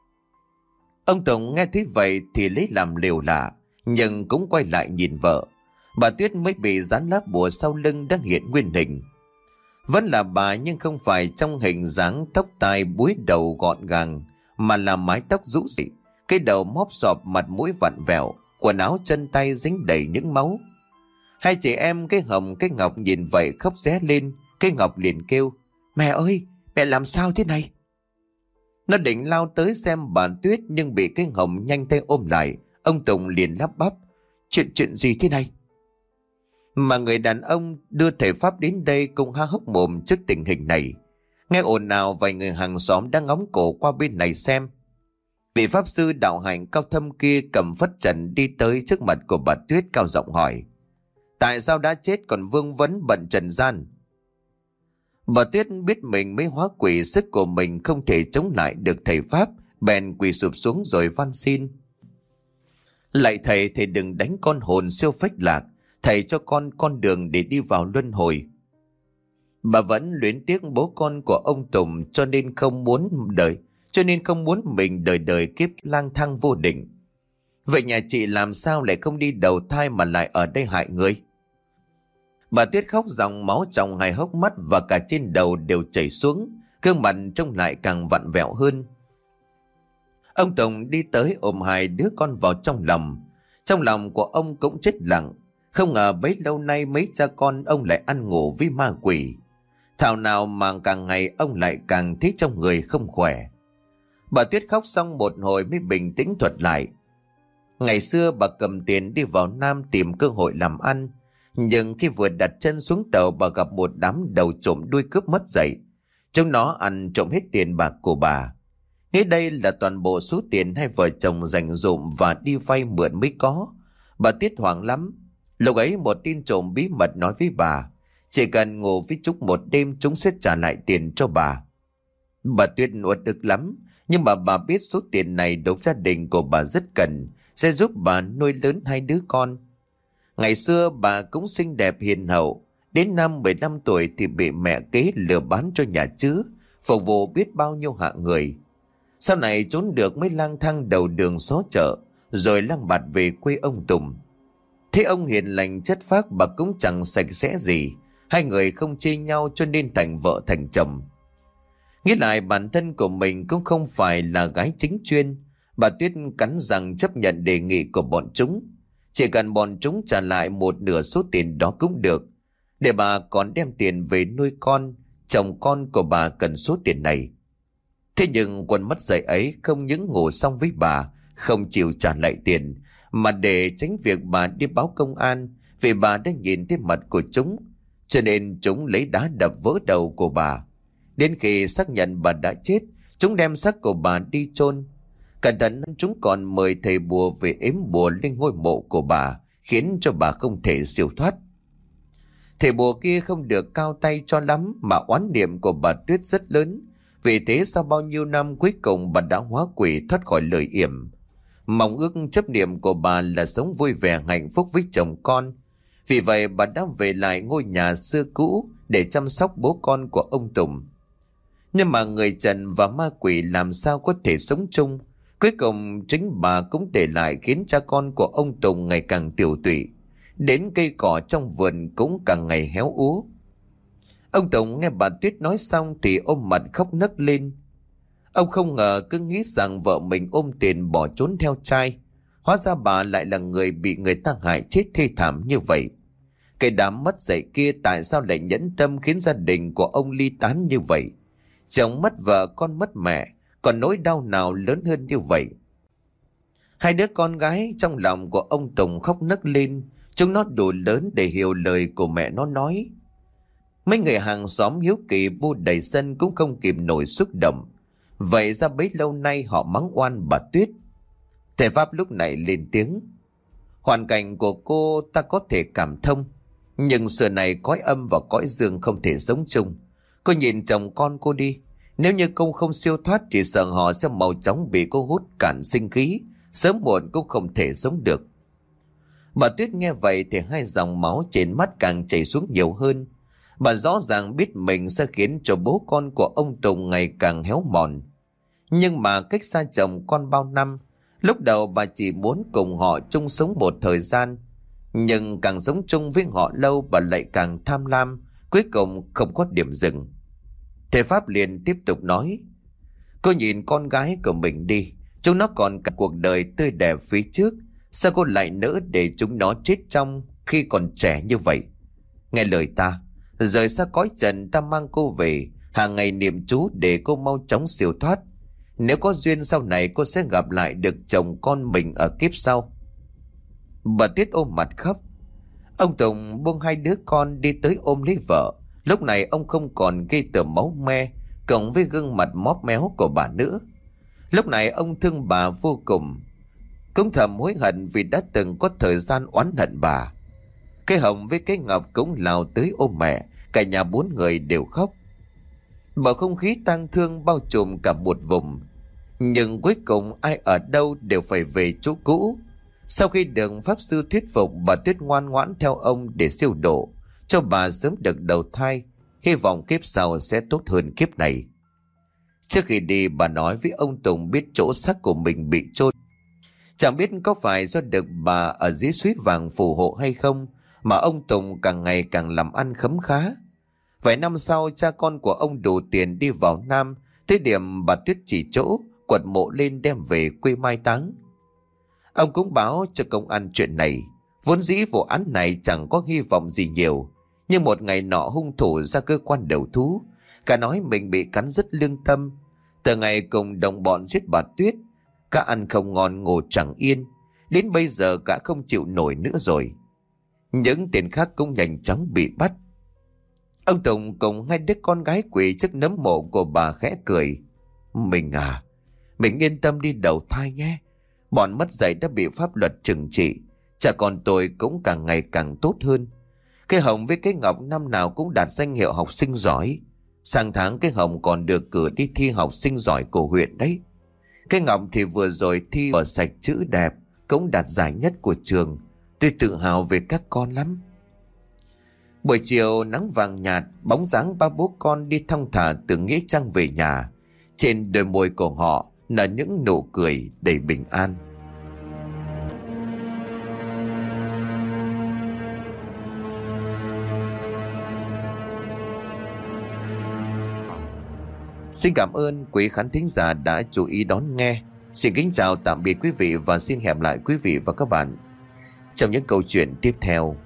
[SPEAKER 1] Ông Tùng nghe thấy vậy thì lấy làm liều lạ, nhưng cũng quay lại nhìn vợ. Bà Tuyết mới bị dán lá bùa sau lưng đang hiện nguyên hình. Vẫn là bà nhưng không phải trong hình dáng tóc tai búi đầu gọn gàng, mà là mái tóc rũ rượi, cái đầu móp sọp, mặt mũi vặn vẹo, quần áo chân tay dính đầy những máu. Hai chị em cái Hồng cái Ngọc nhìn vậy khóc ré lên. Cái Ngọc liền kêu: Mẹ ơi, mẹ làm sao thế này? Nó định lao tới xem bà Tuyết nhưng bị cái Hồng nhanh tay ôm lại. Ông Tùng liền lắp bắp: Chuyện chuyện gì thế này? Mà người đàn ông đưa thầy Pháp đến đây cũng há hốc mồm trước tình hình này. Nghe ồn ào vài người hàng xóm đang ngóng cổ qua bên này xem. Vị pháp sư đạo hạnh cao thâm kia cầm phất trần đi tới trước mặt của bà Tuyết, cao giọng hỏi: Tại sao đã chết còn vương vấn bận trần gian? Bà Tuyết biết mình mới hóa quỷ, sức của mình không thể chống lại được thầy Pháp, bèn quỳ sụp xuống rồi van xin: Lạy thầy, thầy đừng đánh con hồn siêu phách lạc, thầy cho con con đường để đi vào luân hồi. Bà vẫn luyến tiếc bố con của ông Tùng, cho nên không muốn đời, cho nên không muốn mình đời đời kiếp lang thang vô định. Vậy nhà chị làm sao lại không đi đầu thai mà lại ở đây hại người? Bà Tuyết khóc dòng máu trong hai hốc mắt và cả trên đầu đều chảy xuống, gương mặt trông lại càng vặn vẹo hơn. Ông Tùng đi tới ôm hai đứa con vào trong lòng. Trong lòng của ông cũng chết lặng. Không ngờ bấy lâu nay mấy cha con ông lại ăn ngủ với ma quỷ. Thảo nào mà càng ngày ông lại càng thấy trong người không khỏe. Bà Tuyết khóc xong một hồi mới bình tĩnh thuật lại. Ngày xưa bà cầm tiền đi vào Nam tìm cơ hội làm ăn. Nhưng khi vừa đặt chân xuống tàu, bà gặp một đám đầu trộm đuôi cướp mất dậy. Chúng nó ăn trộm hết tiền bạc của bà. Nghĩ đây là toàn bộ số tiền hai vợ chồng dành dụm và đi vay mượn mới có. Bà Tuyết hoảng lắm. Lúc ấy một tin trộm bí mật nói với bà: Chỉ cần ngủ với chúng một đêm, chúng sẽ trả lại tiền cho bà. Bà Tuyết uất ức lắm. Nhưng mà bà biết số tiền này đối với gia đình của bà rất cần, sẽ giúp bà nuôi lớn hai đứa con. Ngày xưa bà cũng xinh đẹp hiền hậu. Đến năm mười lăm tuổi thì bị mẹ kế lừa bán cho nhà chứa, phục vụ biết bao nhiêu hạng người. Sau này trốn được mới lang thang đầu đường xó chợ, rồi lang bạt về quê ông Tùng. Thế ông hiền lành chất phác, bà cũng chẳng sạch sẽ gì. Hai người không chê nhau cho nên thành vợ thành chồng. Nghĩ lại bản thân của mình cũng không phải là gái chính chuyên. Bà Tuyết cắn răng chấp nhận đề nghị của bọn chúng. Chỉ cần bọn chúng trả lại một nửa số tiền đó cũng được, để bà còn đem tiền về nuôi con. Chồng con của bà cần số tiền này. Thế nhưng quần mất dạy ấy không những ngủ xong với bà, không chịu trả lại tiền, mà để tránh việc bà đi báo công an vì bà đã nhìn thấy mặt của chúng, cho nên chúng lấy đá đập vỡ đầu của bà. Đến khi xác nhận bà đã chết, chúng đem xác của bà đi chôn. Cẩn thận, chúng còn mời thầy bùa về ếm bùa lên ngôi mộ của bà, khiến cho bà không thể siêu thoát. Thầy bùa kia không được cao tay cho lắm, mà oán niệm của bà Tuyết rất lớn. Vì thế sau bao nhiêu năm, cuối cùng bà đã hóa quỷ thoát khỏi lời yểm. Mong ước chấp niệm của bà là sống vui vẻ hạnh phúc với chồng con. Vì vậy bà đã về lại ngôi nhà xưa cũ để chăm sóc bố con của ông Tùng. Nhưng mà người trần và ma quỷ làm sao có thể sống chung. Cuối cùng chính bà cũng để lại khiến cha con của ông Tùng ngày càng tiểu tụy. Đến cây cỏ trong vườn cũng càng ngày héo úa. Ông Tùng nghe bà Tuyết nói xong thì ôm mặt khóc nấc lên. Ông không ngờ, cứ nghĩ rằng vợ mình ôm tiền bỏ trốn theo trai. Hóa ra bà lại là người bị người ta hại chết thê thảm như vậy. Cái đám mất dạy kia tại sao lại nhẫn tâm khiến gia đình của ông ly tán như vậy? Chồng mất vợ, con mất mẹ, còn nỗi đau nào lớn hơn như vậy? Hai đứa con gái trong lòng của ông Tùng khóc nấc lên. Chúng nó đủ lớn để hiểu lời của mẹ nó nói. Mấy người hàng xóm hiếu kỳ bu đầy sân cũng không kịp nổi xúc động. Vậy ra bấy lâu nay họ mắng oan bà Tuyết. Thầy Pháp lúc này lên tiếng. Hoàn cảnh của cô ta có thể cảm thông, nhưng xưa này cõi âm và cõi dương không thể sống chung. Cô nhìn chồng con cô đi. Nếu như cô không siêu thoát, chỉ sợ họ sẽ mau chóng bị cô hút cạn sinh khí, sớm muộn cũng không thể sống được. Bà Tuyết nghe vậy thì hai dòng máu trên mắt càng chảy xuống nhiều hơn. Bà rõ ràng biết mình sẽ khiến cho bố con của ông Tùng ngày càng héo mòn. Nhưng mà cách xa chồng con bao năm, lúc đầu bà chỉ muốn cùng họ chung sống một thời gian. Nhưng càng sống chung với họ lâu, bà lại càng tham lam, cuối cùng không có điểm dừng. Thầy Pháp liền tiếp tục nói. Cô nhìn con gái của mình đi, chúng nó còn cả cuộc đời tươi đẹp phía trước. Sao cô lại nỡ để chúng nó chết trong khi còn trẻ như vậy? Nghe lời ta, rời xa cõi trần, ta mang cô về, hàng ngày niệm chú để cô mau chóng siêu thoát. Nếu có duyên sau này cô sẽ gặp lại được chồng con mình ở kiếp sau. Bà Tuyết ôm mặt khóc. Ông Tùng buông hai đứa con đi tới ôm lấy vợ. Lúc này ông không còn gây tởm máu me, cộng với gương mặt móp méo của bà nữa. Lúc này ông thương bà vô cùng, cũng thầm hối hận vì đã từng có thời gian oán hận bà. Cái Hồng với cái Ngọc cũng lao tới ôm mẹ, cả nhà bốn người đều khóc. Bầu không khí tang thương bao trùm cả một vùng. Nhưng cuối cùng ai ở đâu đều phải về chỗ cũ. Sau khi được pháp sư thuyết phục, bà Tuyết ngoan ngoãn theo ông để siêu độ, cho bà sớm được đầu thai, hy vọng kiếp sau sẽ tốt hơn kiếp này. Trước khi đi, bà nói với ông Tùng biết chỗ xác của mình bị chôn. Chẳng biết có phải do được bà ở dưới suối vàng phù hộ hay không, mà ông Tùng càng ngày càng làm ăn khấm khá. Vài năm sau, cha con của ông đủ tiền đi vào Nam, tới điểm bà Tuyết chỉ chỗ, quật mộ lên đem về quê mai táng. Ông cũng báo cho công an chuyện này. Vốn dĩ vụ án này chẳng có hy vọng gì nhiều, nhưng một ngày nọ hung thủ ra cơ quan đầu thú, cả nói mình bị cắn rứt lương tâm. Từ ngày cùng đồng bọn giết bà Tuyết, cả ăn không ngon ngủ chẳng yên, đến bây giờ cả không chịu nổi nữa rồi. Những tên khác cũng nhanh chóng bị bắt. Ông Tùng cùng hai đứa con gái quỳ trước nấm mộ của bà khẽ cười. Mình à, mình yên tâm đi đầu thai nhé. Bọn mất dạy đã bị pháp luật trừng trị, chả còn tôi cũng càng ngày càng tốt hơn. Cái Hồng với cái Ngọc năm nào cũng đạt danh hiệu học sinh giỏi. Sang tháng cái Hồng còn được cử đi thi học sinh giỏi của huyện đấy. Cái Ngọc thì vừa rồi thi ở sạch chữ đẹp, cũng đạt giải nhất của trường. Tôi tự hào về các con lắm. Buổi chiều nắng vàng nhạt, bóng dáng ba bố con đi thong thả từ nghĩa trang về nhà. Trên đôi môi của họ nở những nụ cười đầy bình an. Xin cảm ơn quý khán thính giả đã chú ý đón nghe. Xin kính chào tạm biệt quý vị và xin hẹn lại quý vị và các bạn trong những câu chuyện tiếp theo.